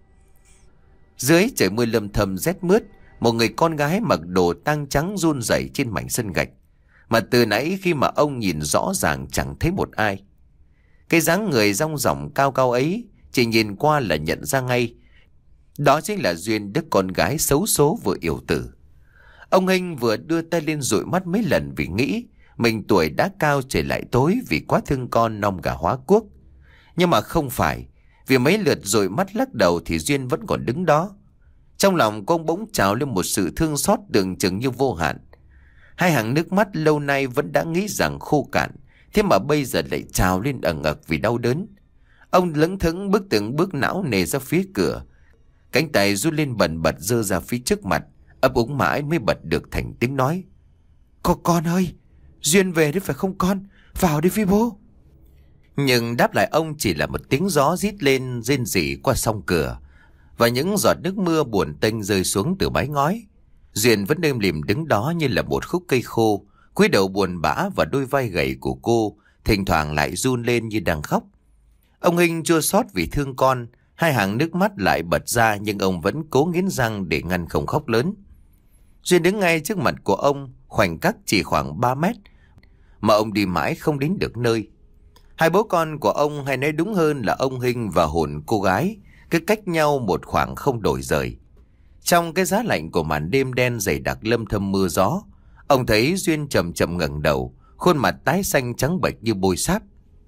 Speaker 1: Dưới trời mưa lâm thầm rét mướt, một người con gái mặc đồ tang trắng run rẩy trên mảnh sân gạch, mà từ nãy khi mà ông nhìn rõ ràng chẳng thấy một ai. Cái dáng người rong ròng cao cao ấy chỉ nhìn qua là nhận ra ngay, đó chính là Duyên, đứa con gái xấu số vừa yểu tử. Ông Hinh vừa đưa tay lên dụi mắt mấy lần vì nghĩ mình tuổi đã cao trời lại tối vì quá thương con nom gà hóa quốc. Nhưng mà không phải, vì mấy lượt dụi mắt lắc đầu thì Duyên vẫn còn đứng đó. Trong lòng cô bỗng trào lên một sự thương xót tưởng chừng như vô hạn. Hai hàng nước mắt lâu nay vẫn đã nghĩ rằng khô cạn, thế mà bây giờ lại trào lên ẩn ực vì đau đớn. Ông lững thững bước từng bước não nề ra phía cửa, cánh tay rút lên bần bật giơ ra phía trước mặt, ấp úng mãi mới bật được thành tiếng nói: "Con con ơi, Duyên về đấy phải không con? Vào đi phi bố." Nhưng đáp lại ông chỉ là một tiếng gió rít lên rên rỉ qua song cửa, và những giọt nước mưa buồn tênh rơi xuống từ mái ngói. Duyên vẫn êm lìm đứng đó như là một khúc cây khô, cúi đầu buồn bã, và đôi vai gầy của cô thỉnh thoảng lại run lên như đang khóc. Ông Hinh chua xót vì thương con, hai hàng nước mắt lại bật ra, nhưng ông vẫn cố nghiến răng để ngăn không khóc lớn. Duyên đứng ngay trước mặt của ông, khoảnh cách chỉ khoảng ba mét, mà ông đi mãi không đến được nơi. Hai bố con của ông, hay nói đúng hơn là ông Hinh và hồn cô gái, cứ cách nhau một khoảng không đổi rời. Trong cái giá lạnh của màn đêm đen dày đặc lâm thâm mưa gió, ông thấy Duyên chậm chậm ngẩng đầu, khuôn mặt tái xanh trắng bệch như bôi sáp,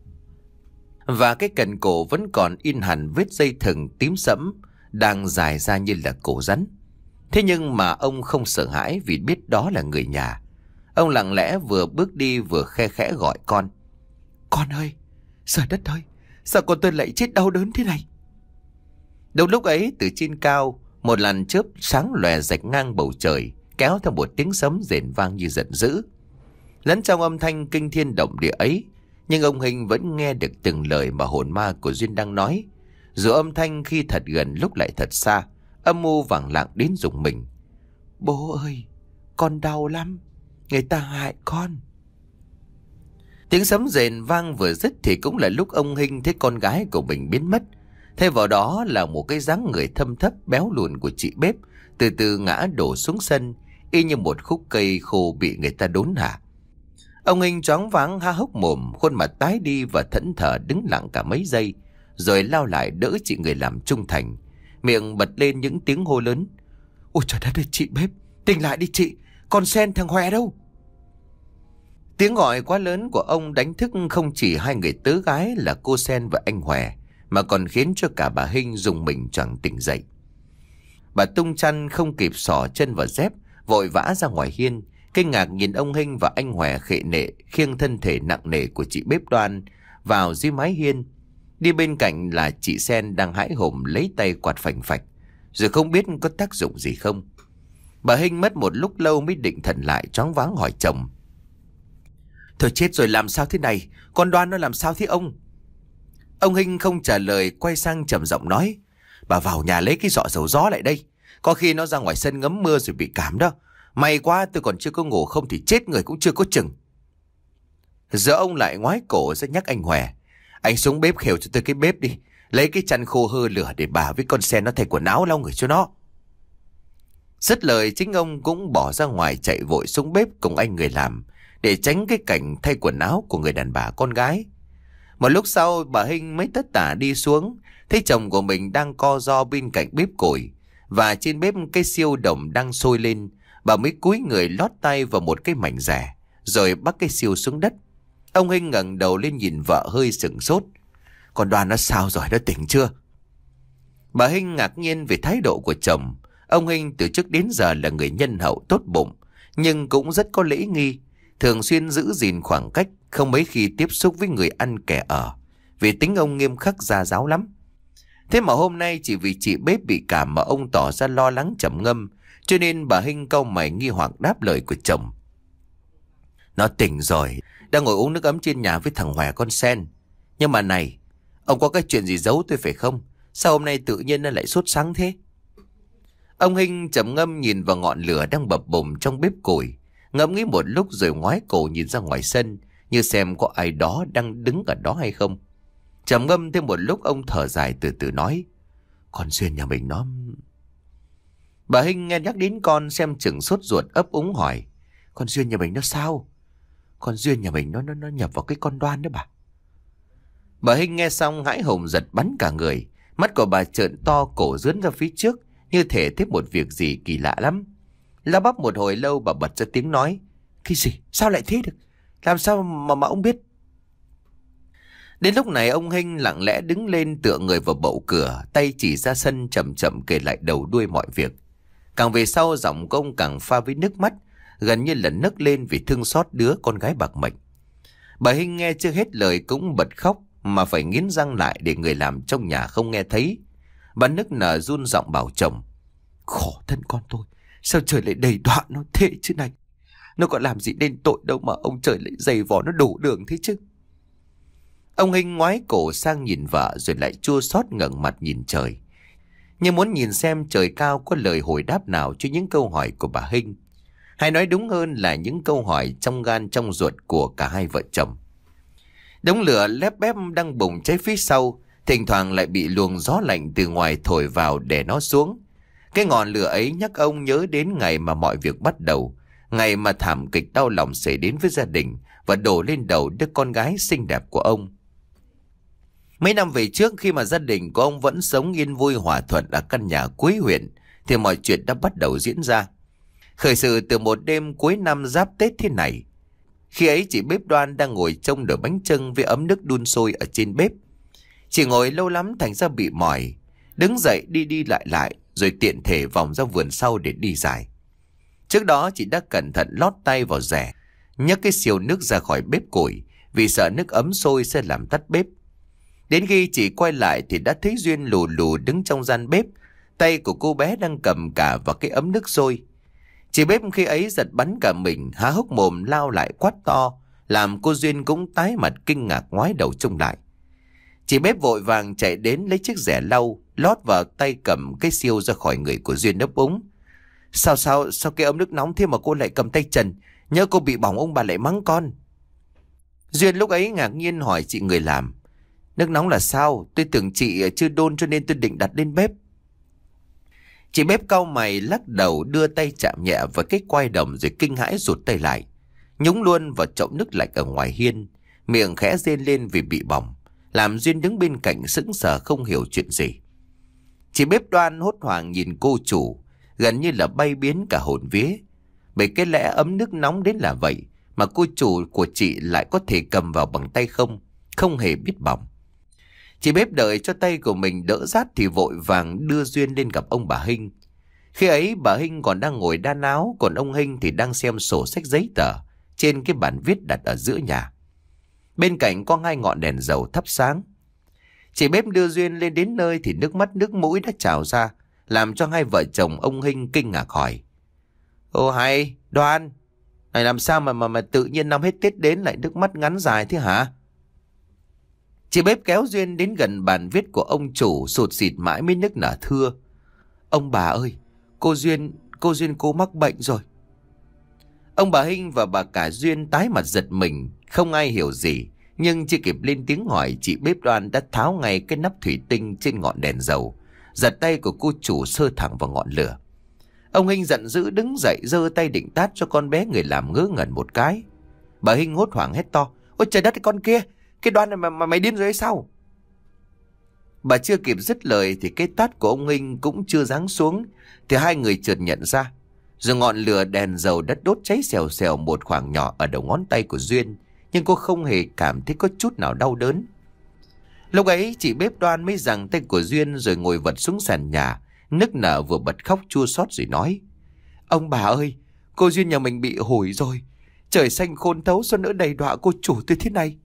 Speaker 1: và cái cần cổ vẫn còn in hẳn vết dây thừng tím sẫm đang dài ra như là cổ rắn. Thế nhưng mà ông không sợ hãi, vì biết đó là người nhà. Ông lặng lẽ vừa bước đi vừa khe khẽ gọi con. Con ơi, trời đất ơi, sao con tôi lại chết đau đớn thế này? Đúng lúc ấy, từ trên cao, một làn chớp sáng lòe rạch ngang bầu trời, kéo theo một tiếng sấm rền vang như giận dữ. Lẫn trong âm thanh kinh thiên động địa ấy, nhưng ông Hinh vẫn nghe được từng lời mà hồn ma của Duyên đang nói. Dù âm thanh khi thật gần lúc lại thật xa, âm mưu vẳng lặng đến rùng mình. Bố ơi, con đau lắm, người ta hại con. Tiếng sấm rền vang vừa dứt thì cũng là lúc ông Hinh thấy con gái của mình biến mất. Thay vào đó là một cái dáng người thâm thấp béo lùn của chị bếp, từ từ ngã đổ xuống sân, y như một khúc cây khô bị người ta đốn hạ. Ông Hinh choáng váng há hốc mồm, khuôn mặt tái đi và thẫn thờ đứng lặng cả mấy giây, rồi lao lại đỡ chị người làm trung thành, miệng bật lên những tiếng hô lớn. Ôi trời đất ơi, chị bếp, tỉnh lại đi chị, con Sen thằng Hòe đâu? Tiếng gọi quá lớn của ông đánh thức không chỉ hai người tớ gái là cô Sen và anh Hòe, mà còn khiến cho cả bà Hinh rùng mình choàng tỉnh dậy. Bà tung chăn không kịp xỏ chân vào dép, vội vã ra ngoài hiên, kinh ngạc nhìn ông Hinh và anh Hòe khệ nệ khiêng thân thể nặng nề của chị bếp Đoan vào dưới mái hiên. Đi bên cạnh là chị Sen đang hãi hùng lấy tay quạt phành phạch, rồi không biết có tác dụng gì không. Bà Hinh mất một lúc lâu mới định thần lại, choáng váng hỏi chồng. Thôi chết rồi, làm sao thế này? Con Đoan nó làm sao thế ông? Ông Hinh không trả lời, quay sang trầm giọng nói. Bà vào nhà lấy cái giọ dầu gió lại đây. Có khi nó ra ngoài sân ngấm mưa rồi bị cảm đó. May quá tôi còn chưa có ngủ, không thì chết người cũng chưa có chừng. Giờ ông lại ngoái cổ ra nhắc anh Hòe. Anh xuống bếp khều cho tôi cái bếp đi. Lấy cái chăn khô hơ lửa để bà với con Sen nó thay quần áo lau người cho nó. Dứt lời, chính ông cũng bỏ ra ngoài chạy vội xuống bếp cùng anh người làm, để tránh cái cảnh thay quần áo của người đàn bà con gái. Một lúc sau, bà Hinh mới tất tả đi xuống, thấy chồng của mình đang co ro bên cạnh bếp củi, và trên bếp cái siêu đồng đang sôi lên. Bà mới cúi người lót tay vào một cái mảnh rẻ, rồi bắt cái siêu xuống đất. Ông Hinh ngẩng đầu lên nhìn vợ hơi sửng sốt. Con Đoan nó sao rồi, nó tỉnh chưa? Bà Hinh ngạc nhiên về thái độ của chồng. Ông Hinh từ trước đến giờ là người nhân hậu tốt bụng, nhưng cũng rất có lễ nghi, thường xuyên giữ gìn khoảng cách, không mấy khi tiếp xúc với người ăn kẻ ở, vì tính ông nghiêm khắc gia giáo lắm. Thế mà hôm nay chỉ vì chị bếp bị cảm mà ông tỏ ra lo lắng trầm ngâm, cho nên bà Hinh cau mày nghi hoặc đáp lời của chồng. Nó tỉnh rồi, đang ngồi uống nước ấm trên nhà với thằng Hòe con Sen. Nhưng mà này, ông có cái chuyện gì giấu tôi phải không? Sao hôm nay tự nhiên nó lại sốt sắng thế? Ông Hinh trầm ngâm nhìn vào ngọn lửa đang bập bùng trong bếp củi, ngẫm nghĩ một lúc rồi ngoái cổ nhìn ra ngoài sân, như xem có ai đó đang đứng ở đó hay không. Trầm ngâm thêm một lúc, ông thở dài từ từ nói. Con Duyên nhà mình nó... Bà Hinh nghe nhắc đến con xem chừng sốt ruột, ấp úng hỏi. Con Duyên nhà mình nó sao? Con Duyên nhà mình nó nó nó nhập vào cái con Đoan đó bà. Bà Hinh nghe xong hãi hùng giật bắn cả người. Mắt của bà trợn to, cổ dướn ra phía trước, như thể thấy một việc gì kỳ lạ lắm. Lắp bắp một hồi lâu, bà bật ra tiếng nói. Cái gì? Sao lại thế được? Làm sao mà mà ông biết? Đến lúc này ông Hinh lặng lẽ đứng lên, tựa người vào bậu cửa, tay chỉ ra sân, chậm chậm kể lại đầu đuôi mọi việc. Càng về sau, giọng của ông càng pha với nước mắt, gần như là nấc lên vì thương xót đứa con gái bạc mệnh. Bà Hinh nghe chưa hết lời cũng bật khóc, mà phải nghiến răng lại để người làm trong nhà không nghe thấy. Bà nức nở run giọng bảo chồng. Khổ thân con tôi, sao trời lại đầy đọa nó thế chứ này? Nó có làm gì nên tội đâu mà ông trời lại giày vò nó đủ đường thế chứ? Ông Hinh ngoái cổ sang nhìn vợ, rồi lại chua xót ngẩng mặt nhìn trời. như muốn nhìn xem trời cao có lời hồi đáp nào cho những câu hỏi của bà Hinh. Hay nói đúng hơn là những câu hỏi trong gan trong ruột của cả hai vợ chồng. Đống lửa lép bép đang bùng cháy phía sau, thỉnh thoảng lại bị luồng gió lạnh từ ngoài thổi vào để nó xuống. Cái ngọn lửa ấy nhắc ông nhớ đến ngày mà mọi việc bắt đầu, ngày mà thảm kịch đau lòng xảy đến với gia đình và đổ lên đầu đứa con gái xinh đẹp của ông. Mấy năm về trước, khi mà gia đình của ông vẫn sống yên vui hòa thuận ở căn nhà cuối huyện, thì mọi chuyện đã bắt đầu diễn ra. Khởi sự từ một đêm cuối năm giáp Tết thế này. Khi ấy chị bếp Đoan đang ngồi trông đợi bánh chưng với ấm nước đun sôi ở trên bếp. Chị ngồi lâu lắm thành ra bị mỏi, đứng dậy đi đi lại lại, rồi tiện thể vòng ra vườn sau để đi dài. Trước đó chị đã cẩn thận lót tay vào rẻ, nhấc cái siêu nước ra khỏi bếp củi, vì sợ nước ấm sôi sẽ làm tắt bếp. Đến khi chị quay lại thì đã thấy Duyên lù lù đứng trong gian bếp, tay của cô bé đang cầm cả vào cái ấm nước sôi. Chị bếp khi ấy giật bắn cả mình, há hốc mồm lao lại quát to, làm cô Duyên cũng tái mặt kinh ngạc ngoái đầu trông lại. Chị bếp vội vàng chạy đến lấy chiếc rẻ lau, lót vào tay cầm cái siêu ra khỏi người của Duyên ấp úng. Sao sao, sao cái ấm nước nóng thế mà cô lại cầm tay trần, nhớ cô bị bỏng ông bà lại mắng con. Duyên lúc ấy ngạc nhiên hỏi chị người làm. Nước nóng là sao? Tôi tưởng chị chưa đun cho nên tôi định đặt lên bếp. Chị bếp cau mày lắc đầu, đưa tay chạm nhẹ vào cái quai đồng rồi kinh hãi rụt tay lại, nhúng luôn vào chậu nước lạnh ở ngoài hiên, miệng khẽ rên lên vì bị bỏng, làm Duyên đứng bên cạnh sững sờ không hiểu chuyện gì. Chị bếp Đoan hốt hoảng nhìn cô chủ, gần như là bay biến cả hồn vía. Bởi cái lẽ ấm nước nóng đến là vậy mà cô chủ của chị lại có thể cầm vào bằng tay không, không hề biết bỏng. Chị bếp đợi cho tay của mình đỡ rát thì vội vàng đưa Duyên lên gặp ông bà Hinh. Khi ấy bà Hinh còn đang ngồi đan áo, còn ông Hinh thì đang xem sổ sách giấy tờ trên cái bàn viết đặt ở giữa nhà. Bên cạnh có hai ngọn đèn dầu thắp sáng. Chị bếp đưa Duyên lên đến nơi thì nước mắt nước mũi đã trào ra, làm cho hai vợ chồng ông Hinh kinh ngạc hỏi. Ô hay, Đoan, này làm sao mà mà, mà tự nhiên năm hết Tết đến lại nước mắt ngắn dài thế hả? Chị bếp kéo Duyên đến gần bàn viết của ông chủ, sụt sịt mãi mới nức nở thưa. Ông bà ơi, cô Duyên, cô Duyên cô mắc bệnh rồi. Ông bà Hinh và bà cả Duyên tái mặt giật mình, không ai hiểu gì. Nhưng chưa kịp lên tiếng hỏi, chị bếp Đoan đã tháo ngay cái nắp thủy tinh trên ngọn đèn dầu, giật tay của cô chủ sơ thẳng vào ngọn lửa. Ông Hinh giận dữ đứng dậy giơ tay định tát cho con bé người làm ngớ ngẩn một cái. Bà Hinh hốt hoảng hét to. Ôi trời đất, cái con kia, cái Đoan này mà, mà mày điên rồi hay sao? Bà chưa kịp dứt lời thì cái tát của ông Hinh cũng chưa giáng xuống, thì hai người chợt nhận ra. Rồi ngọn lửa đèn dầu đã đốt cháy xèo xèo một khoảng nhỏ ở đầu ngón tay của Duyên, nhưng cô không hề cảm thấy có chút nào đau đớn. Lúc ấy chị bếp Đoan mới giằng tay của Duyên rồi ngồi vật xuống sàn nhà, nức nở vừa bật khóc chua xót rồi nói. Ông bà ơi, cô Duyên nhà mình bị hủi rồi. Trời xanh khôn thấu sao nỡ đầy đọa cô chủ tôi thế này.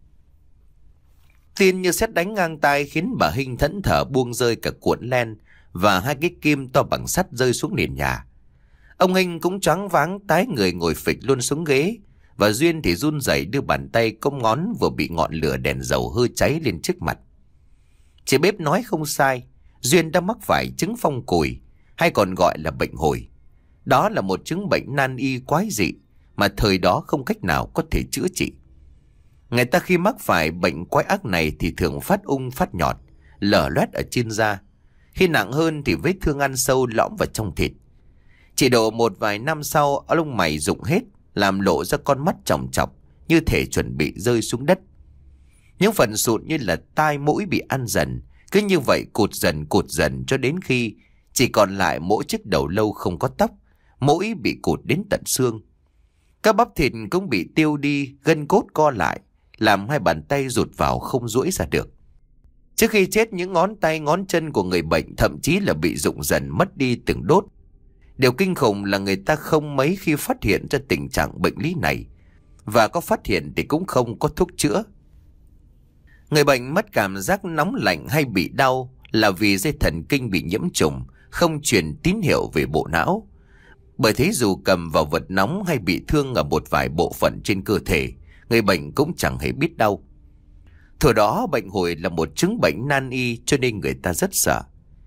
Speaker 1: Tin như sét đánh ngang tai khiến bà Hinh thẫn thờ buông rơi cả cuộn len và hai cái kim to bằng sắt rơi xuống nền nhà. Ông Hinh cũng choáng váng tái người ngồi phịch luôn xuống ghế, và Duyên thì run rẩy đưa bàn tay cong ngón vừa bị ngọn lửa đèn dầu hơ cháy lên trước mặt. Chị bếp nói không sai, Duyên đã mắc phải chứng phong cùi, hay còn gọi là bệnh hồi. Đó là một chứng bệnh nan y quái dị mà thời đó không cách nào có thể chữa trị. Người ta khi mắc phải bệnh quái ác này thì thường phát ung phát nhọt, lở loét ở trên da. Khi nặng hơn thì vết thương ăn sâu lõm vào trong thịt. Chỉ độ một vài năm sau, lông mày rụng hết, làm lộ ra con mắt tròng trọc, như thể chuẩn bị rơi xuống đất. Những phần sụn như là tai mũi bị ăn dần, cứ như vậy cụt dần cụt dần cho đến khi chỉ còn lại mỗi chiếc đầu lâu không có tóc, mũi bị cụt đến tận xương. Các bắp thịt cũng bị tiêu đi, gân cốt co lại, làm hai bàn tay rụt vào không duỗi ra được. Trước khi chết, những ngón tay ngón chân của người bệnh thậm chí là bị rụng dần mất đi từng đốt. Điều kinh khủng là người ta không mấy khi phát hiện ra tình trạng bệnh lý này, và có phát hiện thì cũng không có thuốc chữa. Người bệnh mất cảm giác nóng lạnh hay bị đau là vì dây thần kinh bị nhiễm trùng, không truyền tín hiệu về bộ não. Bởi thế dù cầm vào vật nóng hay bị thương ở một vài bộ phận trên cơ thể, người bệnh cũng chẳng hề biết đau. Thời đó bệnh hồi là một chứng bệnh nan y cho nên người ta rất sợ.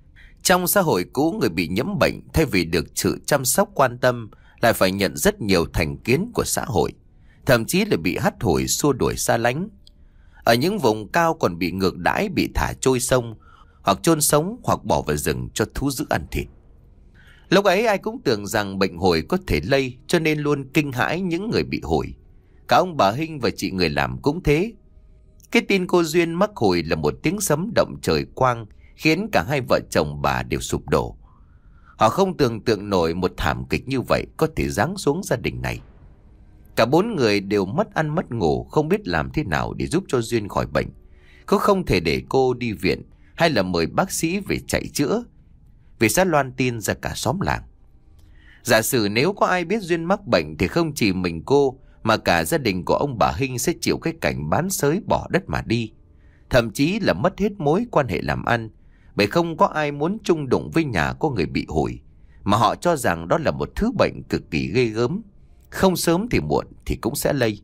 Speaker 1: Trong xã hội cũ, người bị nhiễm bệnh thay vì được sự chăm sóc quan tâm lại phải nhận rất nhiều thành kiến của xã hội, thậm chí là bị hắt hủi xua đuổi xa lánh. Ở những vùng cao còn bị ngược đãi, bị thả trôi sông, hoặc chôn sống, hoặc bỏ vào rừng cho thú dữ ăn thịt. Lúc ấy ai cũng tưởng rằng bệnh hồi có thể lây, cho nên luôn kinh hãi những người bị hồi. Cả ông bà Hinh và chị người làm cũng thế. Cái tin cô Duyên mắc hồi là một tiếng sấm động trời quang, khiến cả hai vợ chồng bà đều sụp đổ. Họ không tưởng tượng nổi một thảm kịch như vậy có thể giáng xuống gia đình này. Cả bốn người đều mất ăn mất ngủ, không biết làm thế nào để giúp cho Duyên khỏi bệnh. Cũng không thể để cô đi viện hay là mời bác sĩ về chạy chữa, vì sẽ loan tin ra cả xóm làng. Giả sử nếu có ai biết Duyên mắc bệnh thì không chỉ mình cô mà cả gia đình của ông bà Hinh sẽ chịu cái cảnh bán xới bỏ đất mà đi, thậm chí là mất hết mối quan hệ làm ăn, bởi không có ai muốn chung đụng với nhà có người bị hủi, mà họ cho rằng đó là một thứ bệnh cực kỳ ghê gớm, không sớm thì muộn thì cũng sẽ lây.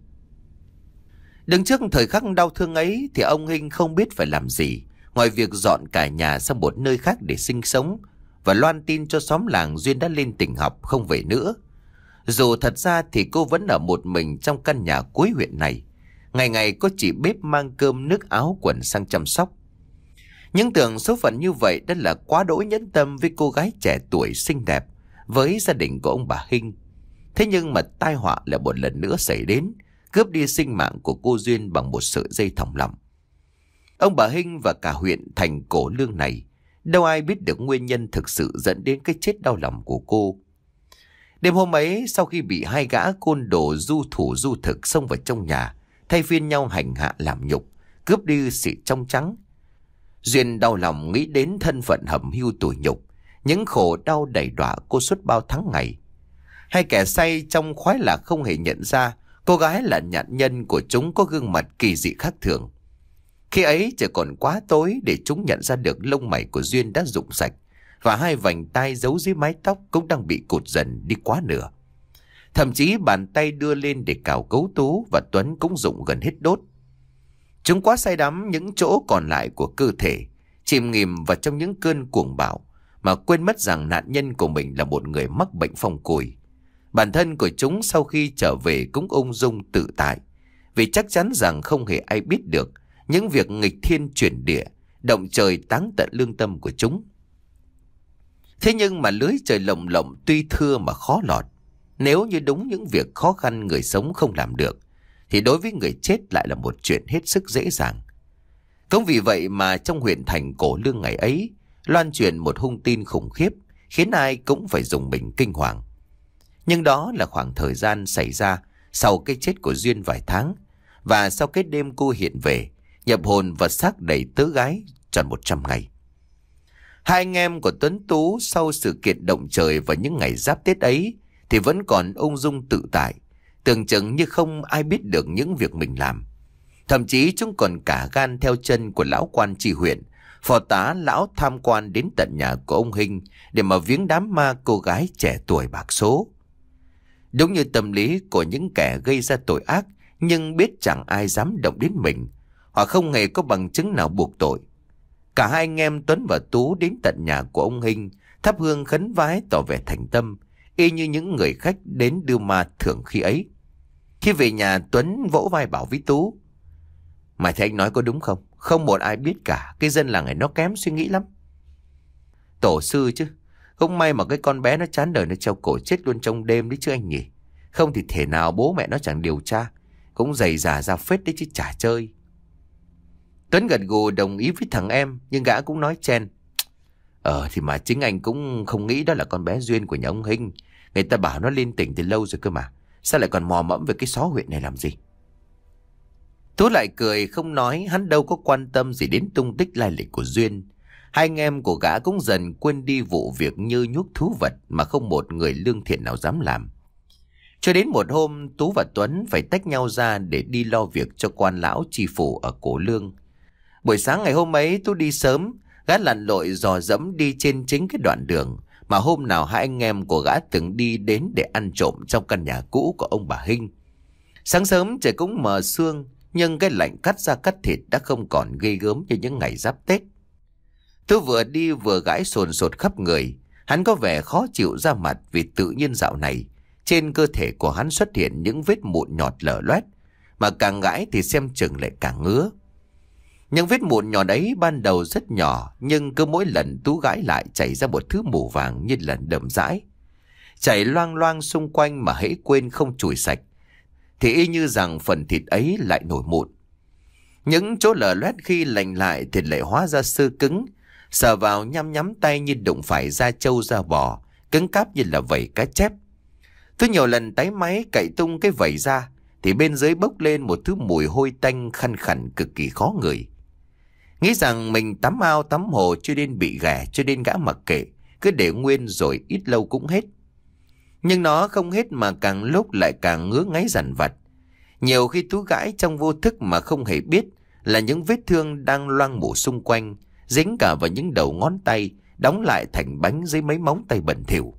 Speaker 1: Đứng trước thời khắc đau thương ấy thì ông Hinh không biết phải làm gì ngoài việc dọn cả nhà sang một nơi khác để sinh sống và loan tin cho xóm làng Duyên đã lên tỉnh học không về nữa. Dù thật ra thì cô vẫn ở một mình trong căn nhà cuối huyện này, ngày ngày có chỉ bếp mang cơm nước áo quần sang chăm sóc. Những tưởng số phận như vậy đã là quá đỗi nhẫn tâm với cô gái trẻ tuổi xinh đẹp, với gia đình của ông bà Hinh. Thế nhưng mà tai họa lại một lần nữa xảy đến, cướp đi sinh mạng của cô Duyên bằng một sợi dây thòng lọng. Ông bà Hinh và cả huyện thành Cổ Lương này đâu ai biết được nguyên nhân thực sự dẫn đến cái chết đau lòng của cô. Đêm hôm ấy, sau khi bị hai gã côn đồ du thủ du thực xông vào trong nhà, thay phiên nhau hành hạ làm nhục, cướp đi sự trong trắng, Duyên đau lòng nghĩ đến thân phận hầm hưu tủi nhục, những khổ đau đầy đọa cô suốt bao tháng ngày. Hai kẻ say trong khoái lạc không hề nhận ra cô gái là nạn nhân của chúng có gương mặt kỳ dị khác thường. Khi ấy trời còn quá tối để chúng nhận ra được lông mày của Duyên đã rụng sạch, và hai vành tai giấu dưới mái tóc cũng đang bị cụt dần đi quá nửa. Thậm chí bàn tay đưa lên để cào cấu Tú và Tuấn cũng rụng gần hết đốt. Chúng quá say đắm những chỗ còn lại của cơ thể, chìm nghỉm vào trong những cơn cuồng bạo, mà quên mất rằng nạn nhân của mình là một người mắc bệnh phong cùi. Bản thân của chúng sau khi trở về cũng ung dung tự tại, vì chắc chắn rằng không hề ai biết được những việc nghịch thiên chuyển địa, động trời táng tận lương tâm của chúng. Thế nhưng mà lưới trời lồng lộng tuy thưa mà khó lọt. Nếu như đúng những việc khó khăn người sống không làm được, thì đối với người chết lại là một chuyện hết sức dễ dàng. Cũng vì vậy mà trong huyện thành Cổ Lương ngày ấy loan truyền một hung tin khủng khiếp, khiến ai cũng phải dùng mình kinh hoàng. Nhưng đó là khoảng thời gian xảy ra sau cái chết của Duyên vài tháng, và sau cái đêm cô hiện về, nhập hồn và xác đầy tớ gái tròn một trăm ngày. Hai anh em của Tuấn Tú sau sự kiện động trời vào những ngày giáp Tết ấy thì vẫn còn ung dung tự tại, tưởng chừng như không ai biết được những việc mình làm. Thậm chí chúng còn cả gan theo chân của lão quan tri huyện, phò tá lão tham quan đến tận nhà của ông Hinh để mà viếng đám ma cô gái trẻ tuổi bạc số. Đúng như tâm lý của những kẻ gây ra tội ác, nhưng biết chẳng ai dám động đến mình, hoặc không hề có bằng chứng nào buộc tội. Cả hai anh em Tuấn và Tú đến tận nhà của ông Hinh, thắp hương khấn vái tỏ vẻ thành tâm, y như những người khách đến đưa ma thường khi ấy. Khi về nhà, Tuấn vỗ vai bảo với Tú: "Mày thấy anh nói có đúng không? Không một ai biết cả, cái dân làng này nó kém suy nghĩ lắm." "Tổ sư chứ, không may mà cái con bé nó chán đời nó treo cổ chết luôn trong đêm đấy chứ anh nhỉ. Không thì thể nào bố mẹ nó chẳng điều tra, cũng dày dà ra phết đấy chứ chả chơi." Tuấn gật gù đồng ý với thằng em, nhưng gã cũng nói chen: "Ờ thì mà chính anh cũng không nghĩ đó là con bé Duyên của nhà ông Hinh. Người ta bảo nó lên tỉnh từ lâu rồi cơ mà, sao lại còn mò mẫm về cái xó huyện này làm gì?" Tú lại cười không nói, hắn đâu có quan tâm gì đến tung tích lai lịch của Duyên. Hai anh em của gã cũng dần quên đi vụ việc như nhuốc thú vật mà không một người lương thiện nào dám làm. Cho đến một hôm, Tú và Tuấn phải tách nhau ra để đi lo việc cho quan lão tri phủ ở Cổ Lương. Buổi sáng ngày hôm ấy, Tú đi sớm, gã lặn lội dò dẫm đi trên chính cái đoạn đường mà hôm nào hai anh em của gã từng đi đến để ăn trộm trong căn nhà cũ của ông bà Hinh. Sáng sớm trời cũng mờ sương, nhưng cái lạnh cắt da cắt thịt đã không còn ghê gớm như những ngày giáp Tết. Tú vừa đi vừa gãi sồn sột khắp người. Hắn có vẻ khó chịu ra mặt vì tự nhiên dạo này trên cơ thể của hắn xuất hiện những vết mụn nhọt lở loét, mà càng gãi thì xem chừng lại càng ngứa. Những vết mụn nhỏ đấy ban đầu rất nhỏ, nhưng cứ mỗi lần Tú gãi lại chảy ra một thứ màu vàng như là đờm dãi, chảy loang loang xung quanh, mà hễ quên không chùi sạch thì y như rằng phần thịt ấy lại nổi mụn. Những chỗ lở loét khi lành lại thì lại hóa ra xơ cứng, sờ vào nhăm nhắm tay như đụng phải da trâu da bò, cứng cáp như là vảy cá chép. Cứ nhiều lần táy máy cậy tung cái vảy ra thì bên dưới bốc lên một thứ mùi hôi tanh khăn khẳn cực kỳ khó ngửi. Nghĩ rằng mình tắm ao tắm hồ cho nên bị ghẻ, cho nên gã mặc kệ, cứ để nguyên rồi ít lâu cũng hết. Nhưng nó không hết mà càng lúc lại càng ngứa ngáy dằn vặt. Nhiều khi Tú gãi trong vô thức mà không hề biết là những vết thương đang loang mủ xung quanh, dính cả vào những đầu ngón tay, đóng lại thành bánh dưới mấy móng tay bẩn thỉu.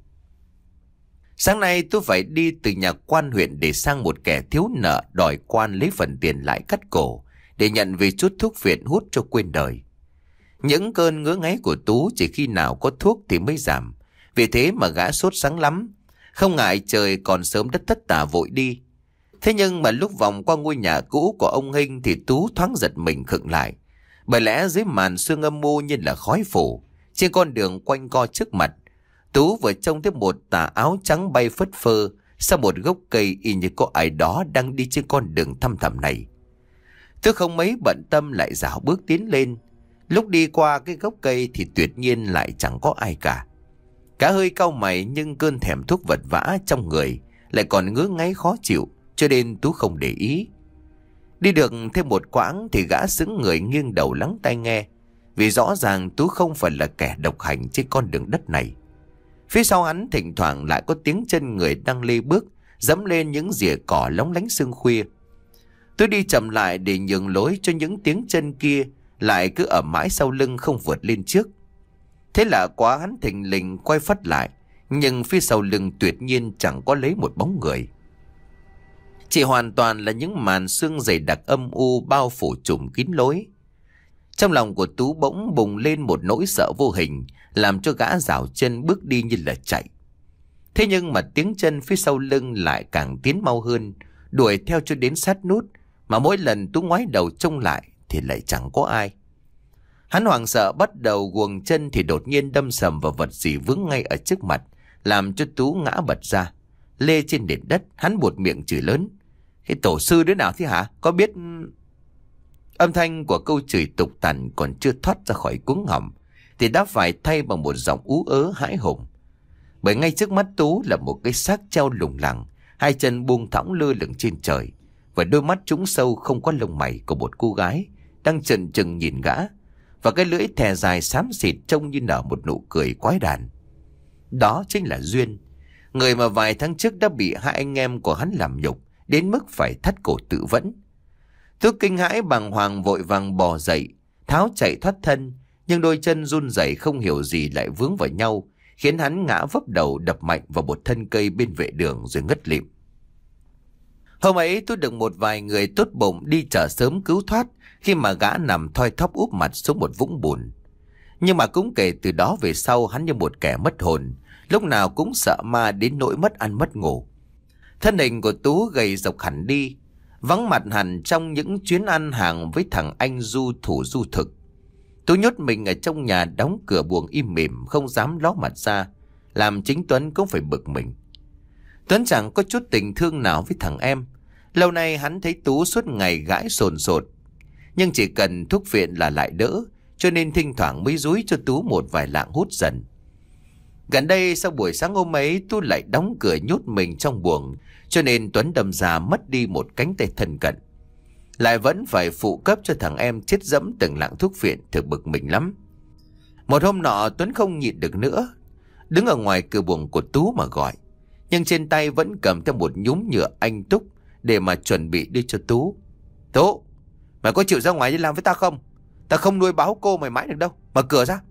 Speaker 1: Sáng nay Tú phải đi từ nhà quan huyện để sang một kẻ thiếu nợ đòi quan lấy phần tiền lãi cắt cổ để nhận về chút thuốc viện hút cho quên đời. Những cơn ngứa ngáy của Tú chỉ khi nào có thuốc thì mới giảm, vì thế mà gã sốt sắng lắm, không ngại trời còn sớm đất tất tả vội đi. Thế nhưng mà lúc vòng qua ngôi nhà cũ của ông Hinh thì Tú thoáng giật mình khựng lại, bởi lẽ dưới màn sương âm u như là khói phủ trên con đường quanh co trước mặt, Tú vừa trông thấy một tà áo trắng bay phất phơ sau một gốc cây, y như có ai đó đang đi trên con đường thăm thẳm này. Tú không mấy bận tâm lại dạo bước tiến lên. Lúc đi qua cái gốc cây thì tuyệt nhiên lại chẳng có ai cả. Cả hơi cau mày, nhưng cơn thèm thuốc vật vã trong người lại còn ngứa ngáy khó chịu, cho nên Tú không để ý. Đi được thêm một quãng thì gã sững người nghiêng đầu lắng tai nghe, vì rõ ràng Tú không phải là kẻ độc hành trên con đường đất này. Phía sau hắn thỉnh thoảng lại có tiếng chân người đang lê bước, dẫm lên những rìa cỏ lóng lánh sương khuya. Tôi đi chậm lại để nhường lối cho những tiếng chân kia lại cứ ở mãi sau lưng không vượt lên trước. Thế là quá, hắn thình lình quay phắt lại, nhưng phía sau lưng tuyệt nhiên chẳng có lấy một bóng người. Chỉ hoàn toàn là những màn sương dày đặc âm u bao phủ trùm kín lối. Trong lòng của Tú bỗng bùng lên một nỗi sợ vô hình, làm cho gã giảo chân bước đi như là chạy. Thế nhưng mà tiếng chân phía sau lưng lại càng tiến mau hơn, đuổi theo cho đến sát nút, mà mỗi lần Tú ngoái đầu trông lại thì lại chẳng có ai. Hắn hoảng sợ bắt đầu guồng chân thì đột nhiên đâm sầm vào vật gì vướng ngay ở trước mặt, làm cho Tú ngã bật ra, lê trên nền đất. Hắn buột miệng chửi lớn: "Cái tổ sư đứa nào thế hả? Có biết..." Âm thanh của câu chửi tục tằn còn chưa thoát ra khỏi cuống họng thì đã phải thay bằng một giọng ú ớ hãi hùng. Bởi ngay trước mắt Tú là một cái xác treo lủng lẳng, hai chân buông thõng lơ lửng trên trời, và đôi mắt trũng sâu không có lông mày của một cô gái đang chần chừng nhìn gã, và cái lưỡi thè dài xám xịt trông như nở một nụ cười quái đản. Đó chính là Duyên, người mà vài tháng trước đã bị hai anh em của hắn làm nhục đến mức phải thắt cổ tự vẫn. Tú kinh hãi bàng hoàng vội vàng bò dậy, tháo chạy thoát thân, nhưng đôi chân run rẩy không hiểu gì lại vướng vào nhau, khiến hắn ngã vấp đầu đập mạnh vào một thân cây bên vệ đường rồi ngất lịm. Hôm ấy tôi được một vài người tốt bụng đi chợ sớm cứu thoát khi mà gã nằm thoi thóp úp mặt xuống một vũng bùn. Nhưng mà cũng kể từ đó về sau, hắn như một kẻ mất hồn, lúc nào cũng sợ ma đến nỗi mất ăn mất ngủ. Thân hình của Tú gầy rộc hẳn đi, vắng mặt hẳn trong những chuyến ăn hàng với thằng anh du thủ du thực. Tú nhốt mình ở trong nhà, đóng cửa buồng im mỉm, không dám ló mặt ra, làm chính Tuấn cũng phải bực mình. Tuấn chẳng có chút tình thương nào với thằng em. Lâu nay hắn thấy Tú suốt ngày gãi sồn sột, nhưng chỉ cần thuốc phiện là lại đỡ, cho nên thỉnh thoảng mới dúi cho Tú một vài lạng hút dần. Gần đây sau buổi sáng hôm ấy, Tú lại đóng cửa nhốt mình trong buồng, cho nên Tuấn đâm ra mất đi một cánh tay thân cận. Lại vẫn phải phụ cấp cho thằng em chết dẫm từng lạng thuốc phiện, thực bực mình lắm. Một hôm nọ Tuấn không nhịn được nữa, đứng ở ngoài cửa buồng của Tú mà gọi, nhưng trên tay vẫn cầm theo một nhúm nhựa anh túc để mà chuẩn bị đưa cho Tú. "Tú, mày có chịu ra ngoài đi làm với ta không? Ta không nuôi báo cô mày mãi được đâu, mở cửa ra."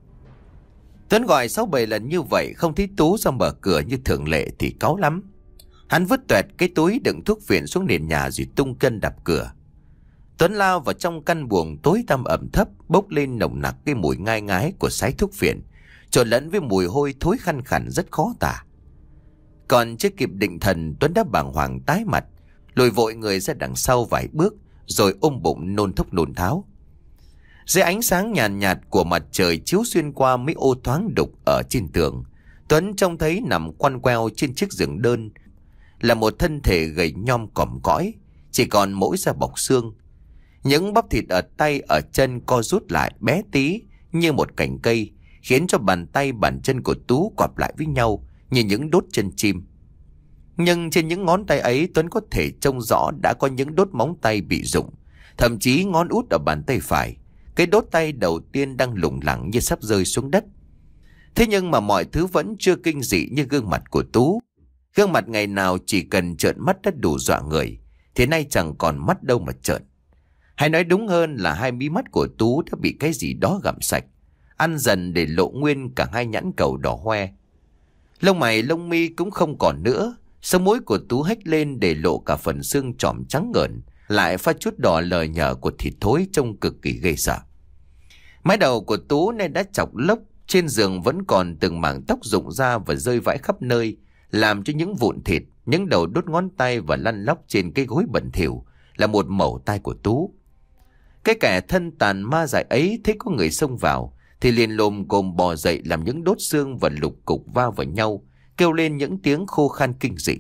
Speaker 1: Tuấn gọi sáu bảy lần như vậy không thấy Tú ra mở cửa như thường lệ thì cáu lắm. Hắn vứt toẹt cái túi đựng thuốc phiện xuống nền nhà rồi tung cân đập cửa. Tuấn lao vào trong căn buồng tối tăm ẩm thấp, bốc lên nồng nặc cái mùi ngai ngái của sái thuốc phiện, trộn lẫn với mùi hôi thối khăn khẳn rất khó tả. Còn chưa kịp định thần, Tuấn đã bàng hoàng tái mặt, lùi vội người ra đằng sau vài bước, rồi ôm bụng nôn thốc nôn tháo. Dưới ánh sáng nhàn nhạt, nhạt của mặt trời chiếu xuyên qua mấy ô thoáng đục ở trên tường, Tuấn trông thấy nằm quăn queo trên chiếc giường đơn là một thân thể gầy nhom còm cõi, chỉ còn mỗi da bọc xương. Những bắp thịt ở tay ở chân co rút lại bé tí như một cành cây, khiến cho bàn tay bàn chân của Tú quặp lại với nhau như những đốt chân chim. Nhưng trên những ngón tay ấy, Tuấn có thể trông rõ đã có những đốt móng tay bị rụng, thậm chí ngón út ở bàn tay phải, cái đốt tay đầu tiên đang lủng lẳng như sắp rơi xuống đất. Thế nhưng mà mọi thứ vẫn chưa kinh dị như gương mặt của Tú. Gương mặt ngày nào chỉ cần trợn mắt đã đủ dọa người, thế nay chẳng còn mắt đâu mà trợn. Hay nói đúng hơn là hai mí mắt của Tú đã bị cái gì đó gặm sạch, ăn dần để lộ nguyên cả hai nhãn cầu đỏ hoe. Lông mày lông mi cũng không còn nữa, sống mũi của Tú hếch lên để lộ cả phần xương trỏm trắng ngợn, lại pha chút đỏ lờ nhờ của thịt thối trông cực kỳ ghê sợ. Mái đầu của Tú nên đã chọc lốc, trên giường vẫn còn từng mảng tóc rụng ra và rơi vãi khắp nơi, làm cho những vụn thịt, những đầu đốt ngón tay và lăn lóc trên cái gối bẩn thỉu là một mẩu tai của Tú. Cái kẻ thân tàn ma dại ấy thấy có người xông vào thì liền lồm cồm bò dậy, làm những đốt xương và lục cục va vào nhau, kêu lên những tiếng khô khan kinh dị.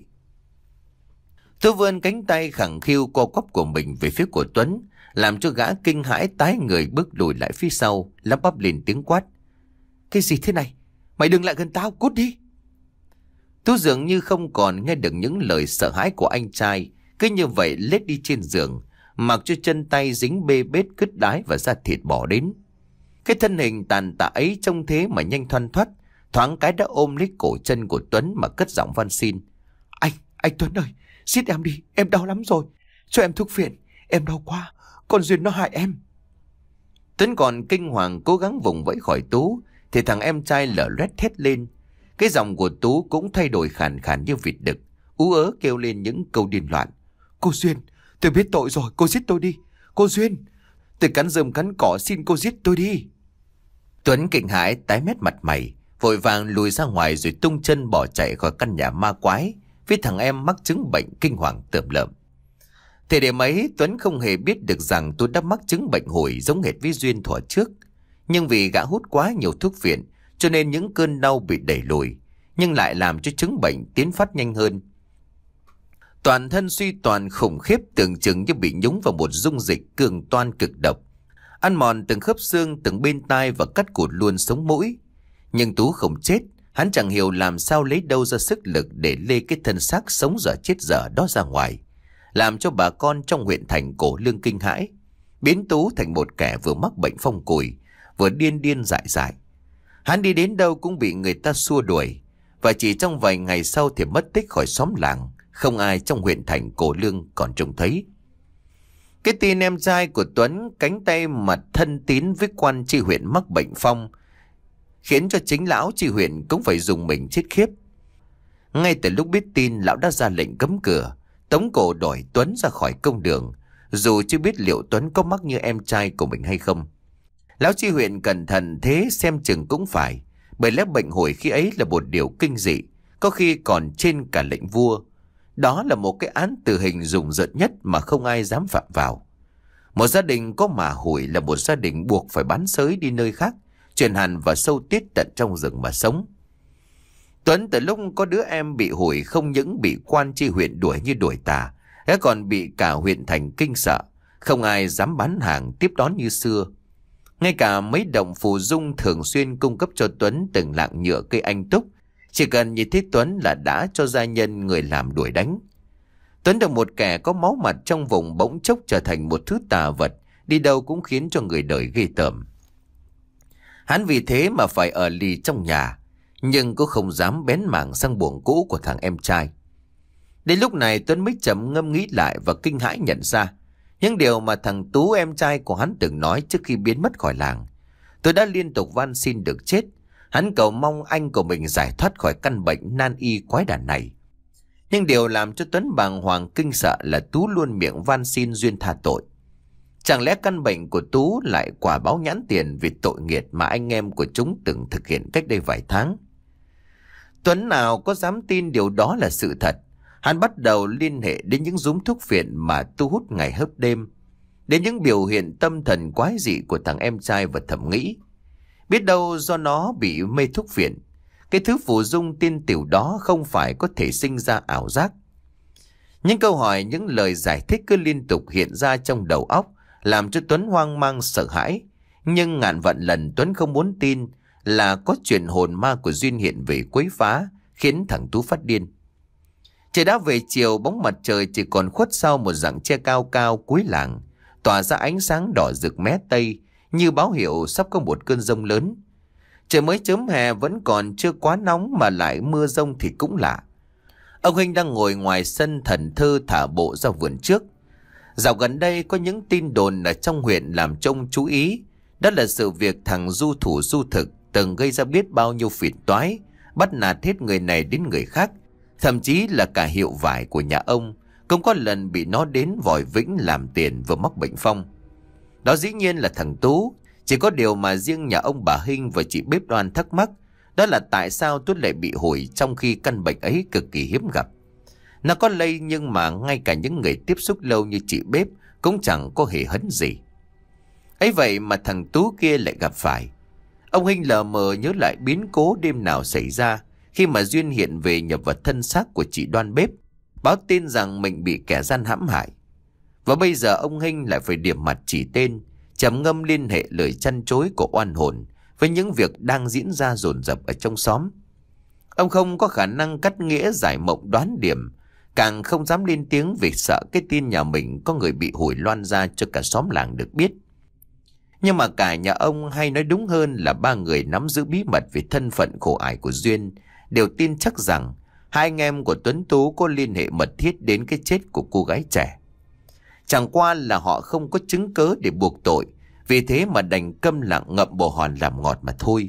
Speaker 1: Tú vươn cánh tay khẳng khiu co quắp của mình về phía của Tuấn, làm cho gã kinh hãi tái người bước lùi lại phía sau, lắp bắp lên tiếng quát: "Cái gì thế này? Mày đừng lại gần tao, cút đi!" Tú dường như không còn nghe được những lời sợ hãi của anh trai, cứ như vậy lết đi trên giường, mặc cho chân tay dính bê bết cứt đái và da thịt bỏ đến. Cái thân hình tàn tạ ấy trông thế mà nhanh thoăn thoắt, thoáng cái đã ôm lấy cổ chân của Tuấn mà cất giọng van xin: Anh, anh Tuấn ơi, giết em đi, em đau lắm rồi. Cho em thuốc phiện, em đau quá, con Duyên nó hại em." Tuấn còn kinh hoàng cố gắng vùng vẫy khỏi Tú, thì thằng em trai lở loét thét lên. Cái giọng của Tú cũng thay đổi khàn khàn như vịt đực, ú ớ kêu lên những câu điên loạn: "Cô Duyên, tôi biết tội rồi, cô giết tôi đi. Cô Duyên, tôi cắn rơm cắn cỏ, xin cô giết tôi đi." Tuấn kinh hãi tái mét mặt mày, vội vàng lùi ra ngoài rồi tung chân bỏ chạy khỏi căn nhà ma quái với thằng em mắc chứng bệnh kinh hoàng tởm lợm. Thời điểm ấy, Tuấn không hề biết được rằng tôi đã mắc chứng bệnh hủi giống hệt với Duyên thuở trước. Nhưng vì gã hút quá nhiều thuốc phiện, cho nên những cơn đau bị đẩy lùi, nhưng lại làm cho chứng bệnh tiến phát nhanh hơn. Toàn thân suy toàn khủng khiếp, tưởng chừng như bị nhúng vào một dung dịch cường toan cực độc, ăn mòn từng khớp xương, từng bên tai và cắt cụt luôn sống mũi. Nhưng Tú không chết, hắn chẳng hiểu làm sao lấy đâu ra sức lực để lê cái thân xác sống dở chết dở đó ra ngoài, làm cho bà con trong huyện thành Cổ Lương kinh hãi, biến Tú thành một kẻ vừa mắc bệnh phong cùi, vừa điên điên dại dại. Hắn đi đến đâu cũng bị người ta xua đuổi, và chỉ trong vài ngày sau thì mất tích khỏi xóm làng, không ai trong huyện thành Cổ Lương còn trông thấy. Cái tin em trai của Tuấn cánh tay mặt thân tín với quan tri huyện mắc bệnh phong khiến cho chính lão tri huyện cũng phải dùng mình chết khiếp. Ngay từ lúc biết tin, lão đã ra lệnh cấm cửa, tống cổ đuổi Tuấn ra khỏi công đường, dù chưa biết liệu Tuấn có mắc như em trai của mình hay không. Lão tri huyện cẩn thận thế xem chừng cũng phải, bởi lẽ bệnh hồi khi ấy là một điều kinh dị, có khi còn trên cả lệnh vua. Đó là một cái án tử hình rùng rợn nhất mà không ai dám phạm vào. Một gia đình có mà hủi là một gia đình buộc phải bán xới đi nơi khác, chuyển hẳn vào sâu tiết tận trong rừng mà sống. Tuấn từ lúc có đứa em bị hủi không những bị quan tri huyện đuổi như đuổi tà, gã còn bị cả huyện thành kinh sợ, không ai dám bán hàng tiếp đón như xưa. Ngay cả mấy động phù dung thường xuyên cung cấp cho Tuấn từng lạng nhựa cây anh túc, chỉ cần nhìn thấy Tuấn là đã cho gia nhân người làm đuổi đánh. Tuấn được một kẻ có máu mặt trong vùng bỗng chốc trở thành một thứ tà vật, đi đâu cũng khiến cho người đời ghê tởm. Hắn vì thế mà phải ở lì trong nhà, nhưng cũng không dám bén mảng sang buồng cũ của thằng em trai. Đến lúc này Tuấn mới chậm ngâm nghĩ lại và kinh hãi nhận ra những điều mà thằng Tú em trai của hắn từng nói trước khi biến mất khỏi làng. Tôi đã liên tục van xin được chết, hắn cầu mong anh của mình giải thoát khỏi căn bệnh nan y quái đản này. Nhưng điều làm cho Tuấn bàng hoàng kinh sợ là Tú luôn miệng van xin Duyên tha tội. Chẳng lẽ căn bệnh của Tú lại quả báo nhãn tiền vì tội nghiệt mà anh em của chúng từng thực hiện cách đây vài tháng? Tuấn nào có dám tin điều đó là sự thật. Hắn bắt đầu liên hệ đến những rúm thuốc phiện mà tu hút ngày hớp đêm, đến những biểu hiện tâm thần quái dị của thằng em trai và thầm nghĩ. Biết đâu do nó bị mê thuốc phiện, cái thứ phù dung tiên tiểu đó không phải có thể sinh ra ảo giác. Những câu hỏi, những lời giải thích cứ liên tục hiện ra trong đầu óc, làm cho Tuấn hoang mang sợ hãi. Nhưng ngàn vạn lần Tuấn không muốn tin là có chuyện hồn ma của Duyên hiện về quấy phá, khiến thằng Tú phát điên. Trời đã về chiều, bóng mặt trời chỉ còn khuất sau một rặng tre cao cao cuối làng, tỏa ra ánh sáng đỏ rực mé tây, như báo hiệu sắp có một cơn giông lớn. Trời mới chớm hè vẫn còn chưa quá nóng mà lại mưa giông thì cũng lạ. Ông Hinh đang ngồi ngoài sân thần thơ thả bộ ra vườn trước. Dạo gần đây có những tin đồn ở trong huyện làm cho ông chú ý. Đó là sự việc thằng du thủ du thực từng gây ra biết bao nhiêu phiền toái, bắt nạt hết người này đến người khác. Thậm chí là cả hiệu vải của nhà ông cũng có lần bị nó đến vòi vĩnh làm tiền vừa mắc bệnh phong. Đó dĩ nhiên là thằng Tú. Chỉ có điều mà riêng nhà ông bà Hinh và chị bếp Đoan thắc mắc, đó là tại sao Tú lại bị hủi trong khi căn bệnh ấy cực kỳ hiếm gặp. Nó có lây nhưng mà ngay cả những người tiếp xúc lâu như chị bếp cũng chẳng có hề hấn gì. Ấy vậy mà thằng Tú kia lại gặp phải. Ông Hinh lờ mờ nhớ lại biến cố đêm nào xảy ra khi mà Duyên hiện về nhập vào thân xác của chị Đoan bếp, báo tin rằng mình bị kẻ gian hãm hại. Và bây giờ ông Hinh lại phải điểm mặt chỉ tên, trầm ngâm liên hệ lời chăn chối của oan hồn với những việc đang diễn ra dồn dập ở trong xóm. Ông không có khả năng cắt nghĩa giải mộng đoán điểm, càng không dám lên tiếng vì sợ cái tin nhà mình có người bị hủi loan ra cho cả xóm làng được biết. Nhưng mà cả nhà ông, hay nói đúng hơn là ba người nắm giữ bí mật về thân phận khổ ải của Duyên, đều tin chắc rằng hai anh em của Tuấn Tú có liên hệ mật thiết đến cái chết của cô gái trẻ. Chẳng qua là họ không có chứng cớ để buộc tội, vì thế mà đành câm lặng ngậm bồ hòn làm ngọt mà thôi.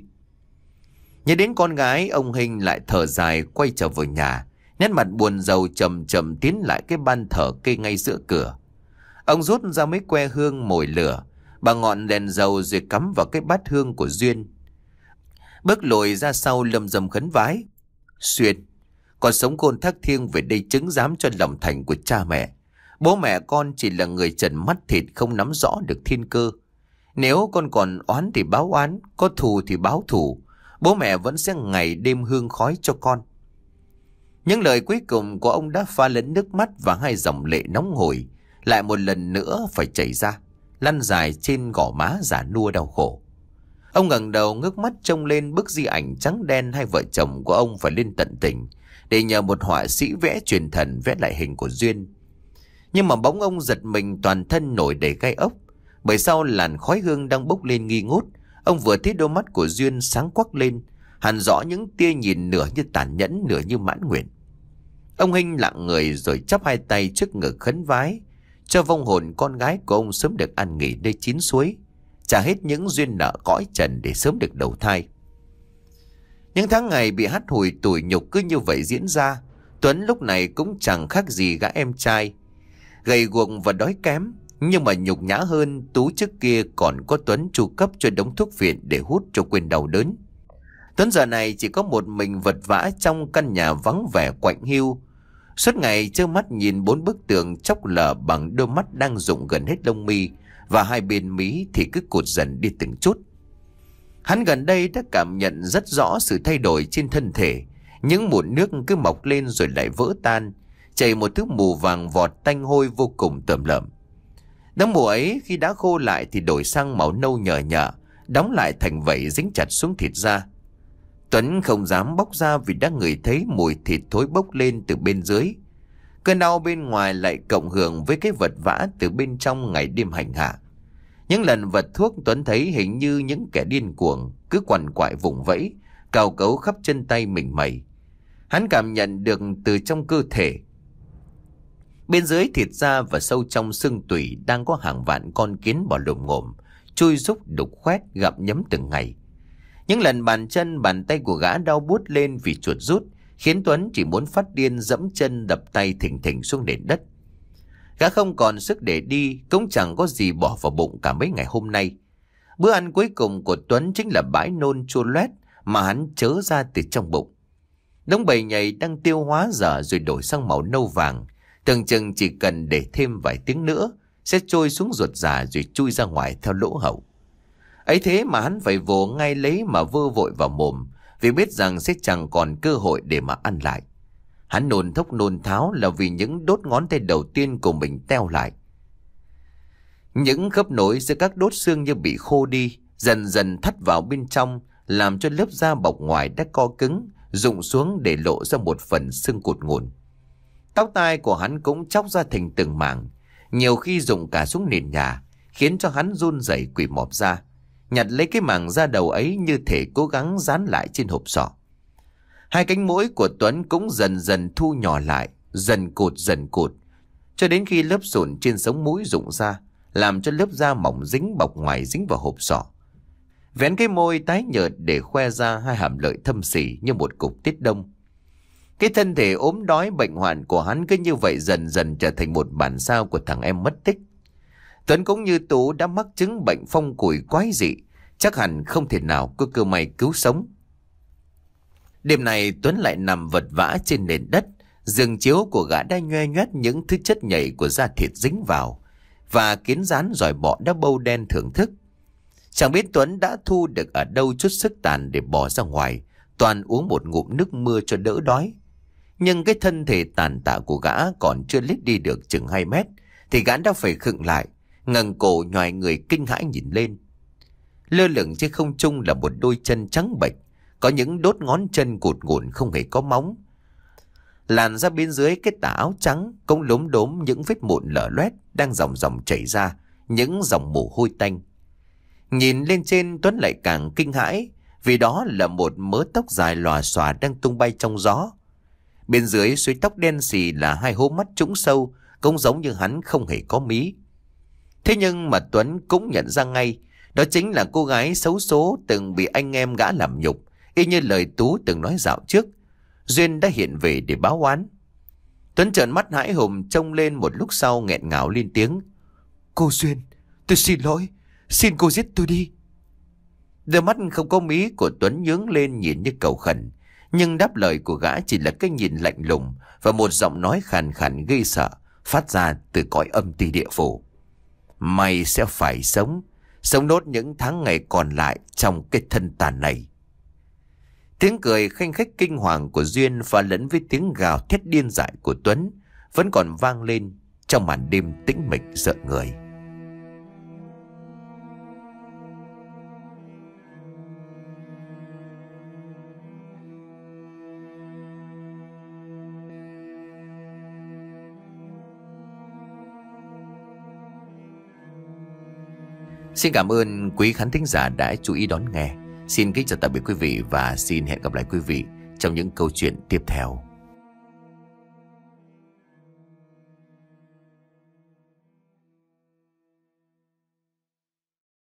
Speaker 1: Nhớ đến con gái, ông Hinh lại thở dài quay trở về nhà, nét mặt buồn rầu chậm chậm tiến lại cái ban thờ cây ngay giữa cửa. Ông rút ra mấy que hương mồi lửa, bà ngọn đèn dầu rồi cắm vào cái bát hương của Duyên. Bước lùi ra sau lầm rầm khấn vái. Xuyên, con sống khôn thác thiêng về đây chứng giám cho lòng thành của cha mẹ. Bố mẹ con chỉ là người trần mắt thịt không nắm rõ được thiên cơ. Nếu con còn oán thì báo oán, có thù thì báo thù. Bố mẹ vẫn sẽ ngày đêm hương khói cho con. Những lời cuối cùng của ông đã pha lẫn nước mắt và hai dòng lệ nóng hổi lại một lần nữa phải chảy ra, lăn dài trên gò má già nua đau khổ. Ông ngẩng đầu ngước mắt trông lên bức di ảnh trắng đen hai vợ chồng của ông phải lên tận tỉnh để nhờ một họa sĩ vẽ truyền thần vẽ lại hình của Duyên. Nhưng mà bỗng ông giật mình, toàn thân nổi đầy gai ốc, bởi sau làn khói hương đang bốc lên nghi ngút, ông vừa thấy đôi mắt của Duyên sáng quắc lên, hằn rõ những tia nhìn nửa như tàn nhẫn nửa như mãn nguyện. Ông Hinh lặng người rồi chắp hai tay trước ngực khấn vái cho vong hồn con gái của ông sớm được an nghỉ nơi chín suối, trả hết những duyên nợ cõi trần để sớm được đầu thai. Những tháng ngày bị hắt hủi tủi nhục cứ như vậy diễn ra. Tuấn lúc này cũng chẳng khác gì gã em trai, gầy guộc và đói kém. Nhưng mà nhục nhã hơn, Tú trước kia còn có Tuấn chu cấp cho đống thuốc phiện để hút cho quên đau đớn. Tuấn giờ này chỉ có một mình vật vã trong căn nhà vắng vẻ quạnh hiu, suốt ngày trơ mắt nhìn bốn bức tường chóc lở bằng đôi mắt đang rụng gần hết lông mi, và hai bên mí thì cứ cụt dần đi từng chút. Hắn gần đây đã cảm nhận rất rõ sự thay đổi trên thân thể. Những mụn nước cứ mọc lên rồi lại vỡ tan, chảy một thứ mù vàng vọt tanh hôi vô cùng tởm lợm. Đống mù ấy khi đã khô lại thì đổi sang màu nâu nhờ nhợ, đóng lại thành vảy dính chặt xuống thịt da. Tuấn không dám bóc ra vì đã ngửi thấy mùi thịt thối bốc lên từ bên dưới. Cơn đau bên ngoài lại cộng hưởng với cái vật vã từ bên trong ngày đêm hành hạ. Những lần vật thuốc, Tuấn thấy hình như những kẻ điên cuồng cứ quằn quại vùng vẫy, cào cấu khắp chân tay mình mẩy. Hắn cảm nhận được từ trong cơ thể, bên dưới thịt da và sâu trong xương tủy đang có hàng vạn con kiến bò lồm ngồm, chui rúc đục khoét gặm nhấm từng ngày. Những lần bàn chân bàn tay của gã đau buốt lên vì chuột rút, khiến Tuấn chỉ muốn phát điên dẫm chân đập tay thình thình xuống nền đất. Gã không còn sức để đi, cũng chẳng có gì bỏ vào bụng cả mấy ngày hôm nay. Bữa ăn cuối cùng của Tuấn chính là bãi nôn chua loét mà hắn chớ ra từ trong bụng. Đống bầy nhầy đang tiêu hóa dở rồi đổi sang màu nâu vàng, tưởng chừng chỉ cần để thêm vài tiếng nữa sẽ trôi xuống ruột già rồi chui ra ngoài theo lỗ hậu. Ấy thế mà hắn phải vồ ngay lấy mà vơ vội vào mồm, vì biết rằng sẽ chẳng còn cơ hội để mà ăn lại. Hắn nôn thốc nôn tháo là vì những đốt ngón tay đầu tiên của mình teo lại. Những khớp nối giữa các đốt xương như bị khô đi, dần dần thắt vào bên trong, làm cho lớp da bọc ngoài đã co cứng, rụng xuống để lộ ra một phần xương cụt ngủn. Tóc tai của hắn cũng chóc ra thành từng mảng, nhiều khi rụng cả xuống nền nhà, khiến cho hắn run rẩy quỳ mọp ra, nhặt lấy cái mảng da đầu ấy như thể cố gắng dán lại trên hộp sọ. Hai cánh mũi của Tuấn cũng dần dần thu nhỏ lại, dần cụt dần cụt, cho đến khi lớp sụn trên sống mũi rụng ra, làm cho lớp da mỏng dính bọc ngoài dính vào hộp sọ. Vén cái môi tái nhợt để khoe ra hai hàm lợi thâm sỉ như một cục tiết đông. Cái thân thể ốm đói bệnh hoạn của hắn cứ như vậy dần dần trở thành một bản sao của thằng em mất tích. Tuấn cũng như Tú đã mắc chứng bệnh phong cùi quái dị, chắc hẳn không thể nào có cơ may cứu sống. Đêm này Tuấn lại nằm vật vã trên nền đất, giường chiếu của gã đã nhoe nhoét những thứ chất nhầy của da thịt dính vào, và kiến rán giòi bọ đã bâu đen thưởng thức. Chẳng biết Tuấn đã thu được ở đâu chút sức tàn để bỏ ra ngoài, toàn uống một ngụm nước mưa cho đỡ đói. Nhưng cái thân thể tàn tạ của gã còn chưa lết đi được chừng hai mét, thì gã đã phải khựng lại, ngẩng cổ nhoài người kinh hãi nhìn lên. Lơ lửng trên không trung là một đôi chân trắng bệch, có những đốt ngón chân cụt ngủn không hề có móng. Làn ra bên dưới cái tà áo trắng cũng lốm đốm những vết mụn lở loét đang dòng dòng chảy ra, những dòng mồ hôi tanh. Nhìn lên trên Tuấn lại càng kinh hãi, vì đó là một mớ tóc dài lòa xòa đang tung bay trong gió. Bên dưới suối tóc đen xì là hai hố mắt trũng sâu, cũng giống như hắn không hề có mí. Thế nhưng mà Tuấn cũng nhận ra ngay, đó chính là cô gái xấu số từng bị anh em gã làm nhục, y như lời Tú từng nói dạo trước. Duyên đã hiện về để báo oán. Tuấn trợn mắt hãi hùng, trông lên một lúc sau nghẹn ngào lên tiếng: "Cô Duyên, tôi xin lỗi, xin cô giết tôi đi." Đôi mắt không có mí của Tuấn nhướng lên nhìn như cầu khẩn, nhưng đáp lời của gã chỉ là cái nhìn lạnh lùng và một giọng nói khàn khàn gây sợ phát ra từ cõi âm ti địa phủ: "Mày sẽ phải sống, sống nốt những tháng ngày còn lại trong cái thân tàn này." Tiếng cười khanh khách kinh hoàng của Duyên pha lẫn với tiếng gào thét điên dại của Tuấn vẫn còn vang lên trong màn đêm tĩnh mịch rợn người. Xin cảm ơn quý khán thính giả đã chú ý đón nghe. Xin kính chào tạm biệt quý vị và xin hẹn gặp lại quý vị trong những câu chuyện tiếp theo.